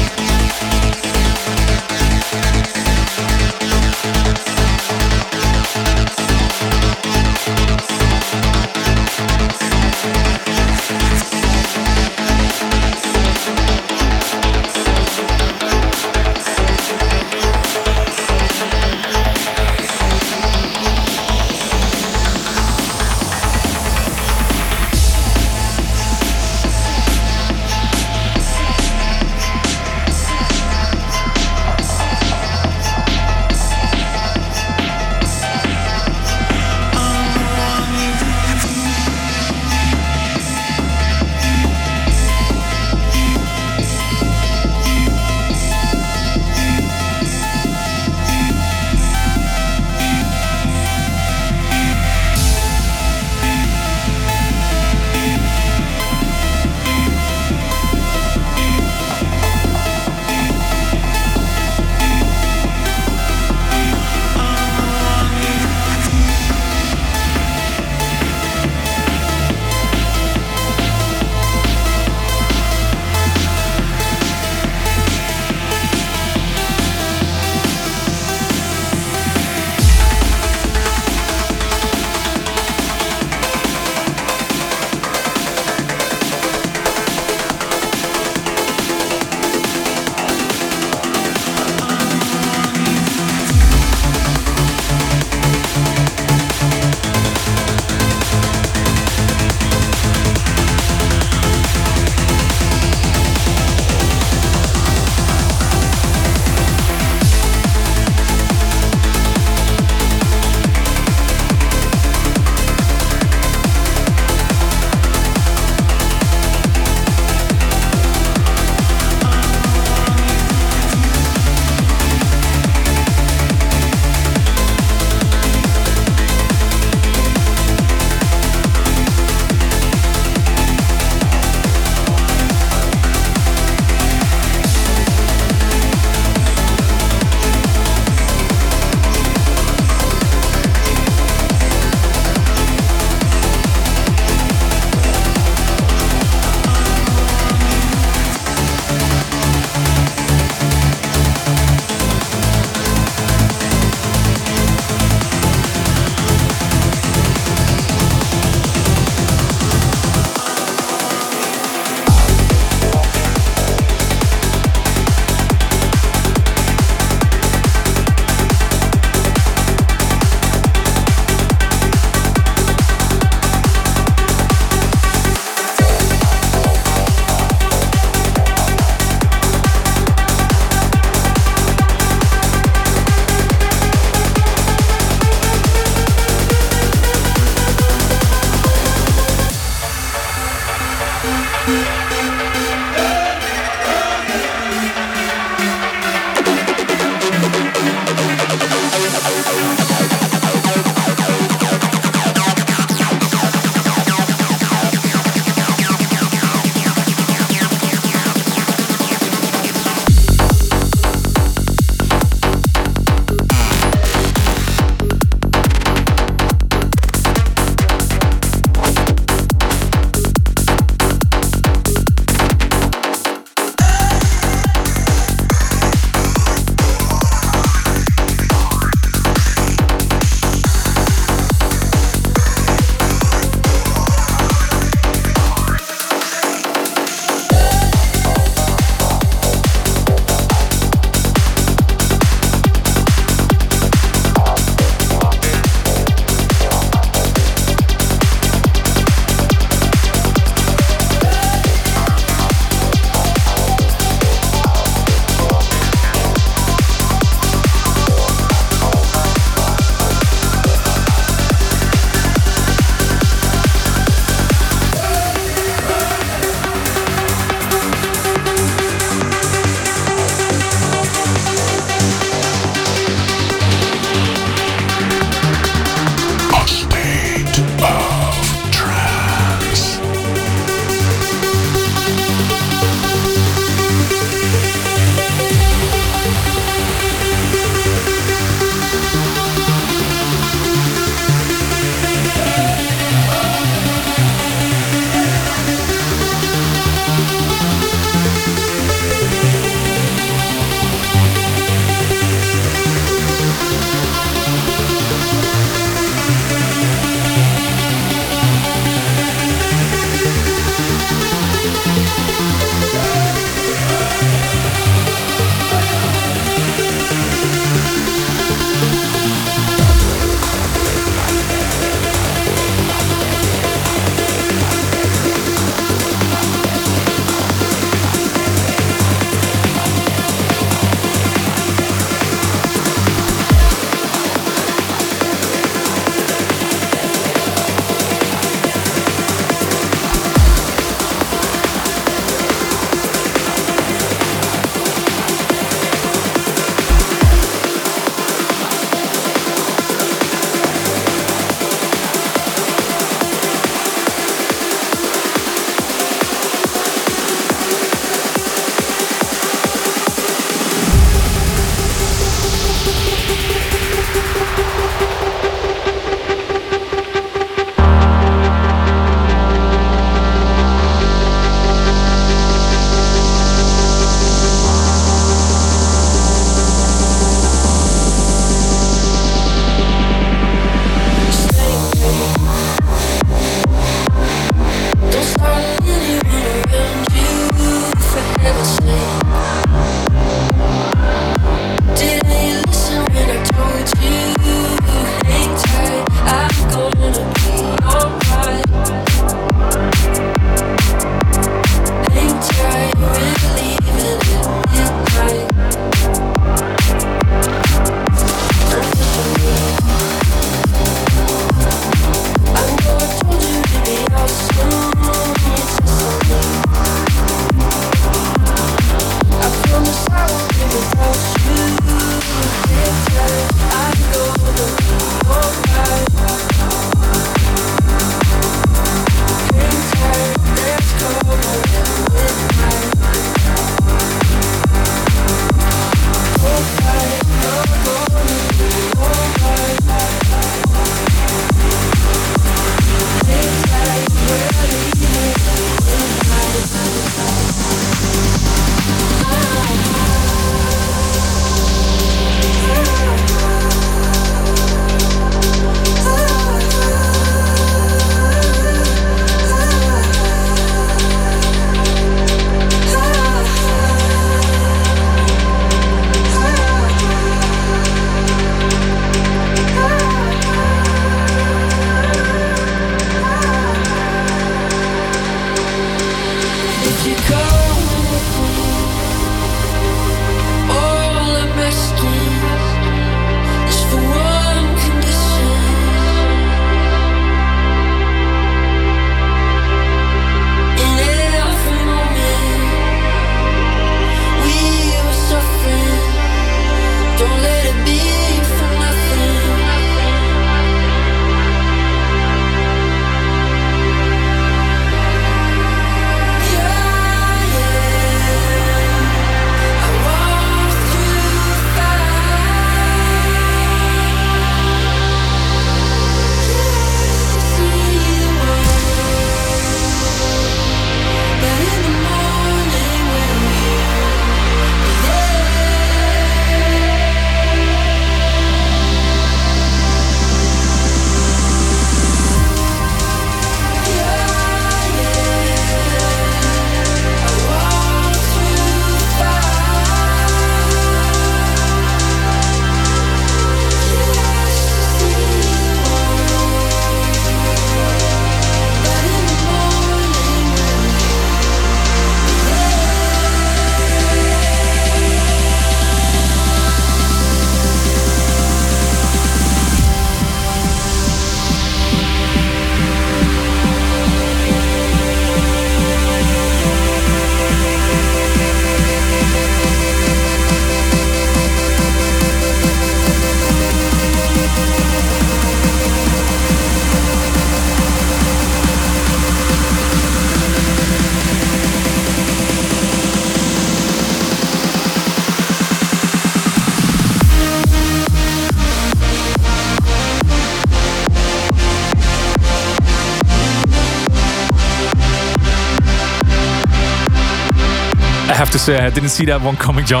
I have to say, I didn't see that one coming, John.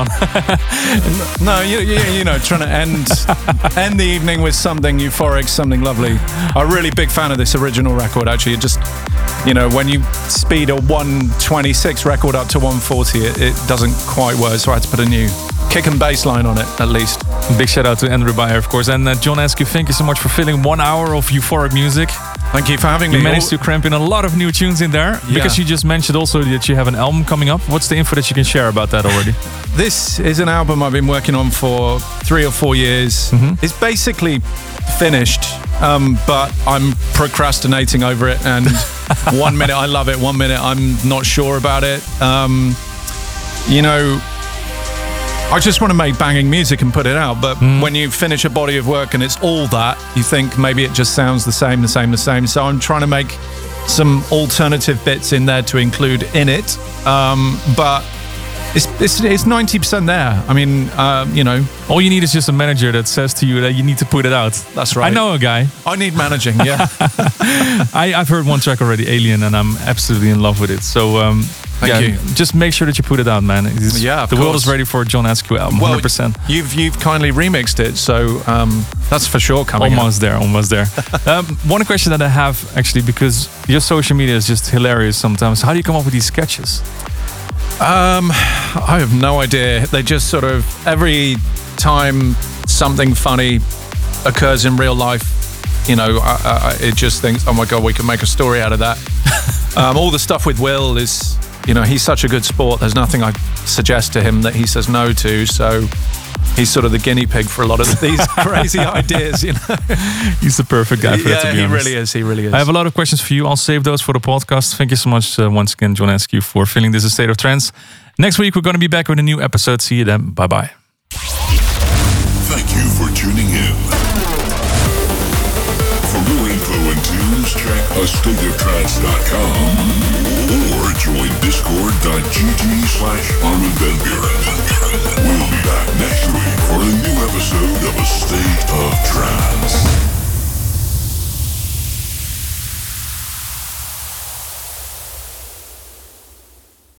No, you, you, you know, trying to end end the evening with something euphoric, something lovely. I'm a really big fan of this original record, actually. It just, you know, when you speed a one twenty-six record up to one forty, it, it doesn't quite work, so I had to put a new kick and bass line on it, at least. Big shout out to Andrew Beyer, of course. And uh, John Askew, thank you so much for filling one hour of euphoric music. Thank you for having you me. You managed to cramp in a lot of new tunes in there, yeah. because you just mentioned also that you have an album coming up. What's the info that you can share about that already? This is an album I've been working on for three or four years. Mm-hmm. It's basically finished, um, but I'm procrastinating over it. And one minute I love it, one minute I'm not sure about it. Um, you know, I just want to make banging music and put it out. But mm. when you finish a body of work and it's all that, you think maybe it just sounds the same, the same, the same. So I'm trying to make some alternative bits in there to include in it. Um, but it's, it's, it's ninety percent there. I mean, uh, you know. All you need is just a manager that says to you that you need to put it out. That's right. I know a guy. I need managing, yeah. I, I've heard one track already, Alien, and I'm absolutely in love with it. So, um, Thank yeah, you. Just make sure that you put it out, man. It's, yeah, of the course. world is ready for a John Askew album, well, one hundred percent. You've you've kindly remixed it, so um, that's for sure coming. Almost out. there, almost there. um, one question that I have actually, because your social media is just hilarious sometimes. How do you come up with these sketches? Um, I have no idea. They just sort of every time something funny occurs in real life, you know, I, I, it just thinks, oh my god, we can make a story out of that. um, all the stuff with Will is. You know, he's such a good sport. There's nothing I suggest to him that he says no to. So he's sort of the guinea pig for a lot of these crazy ideas, you know. He's the perfect guy for yeah, that, to be he honest. really is. He really is. I have a lot of questions for you. I'll save those for the podcast. Thank you so much uh, once again, John Askew, for filling this A State of Trance. Next week, we're going to be back with a new episode. See you then. Bye-bye. Thank you for tuning in. For more info and tunes, check a state of trance dot com or join discord.gg slash Armin van Buuren. We'll be back next week for a new episode of A State of Trance.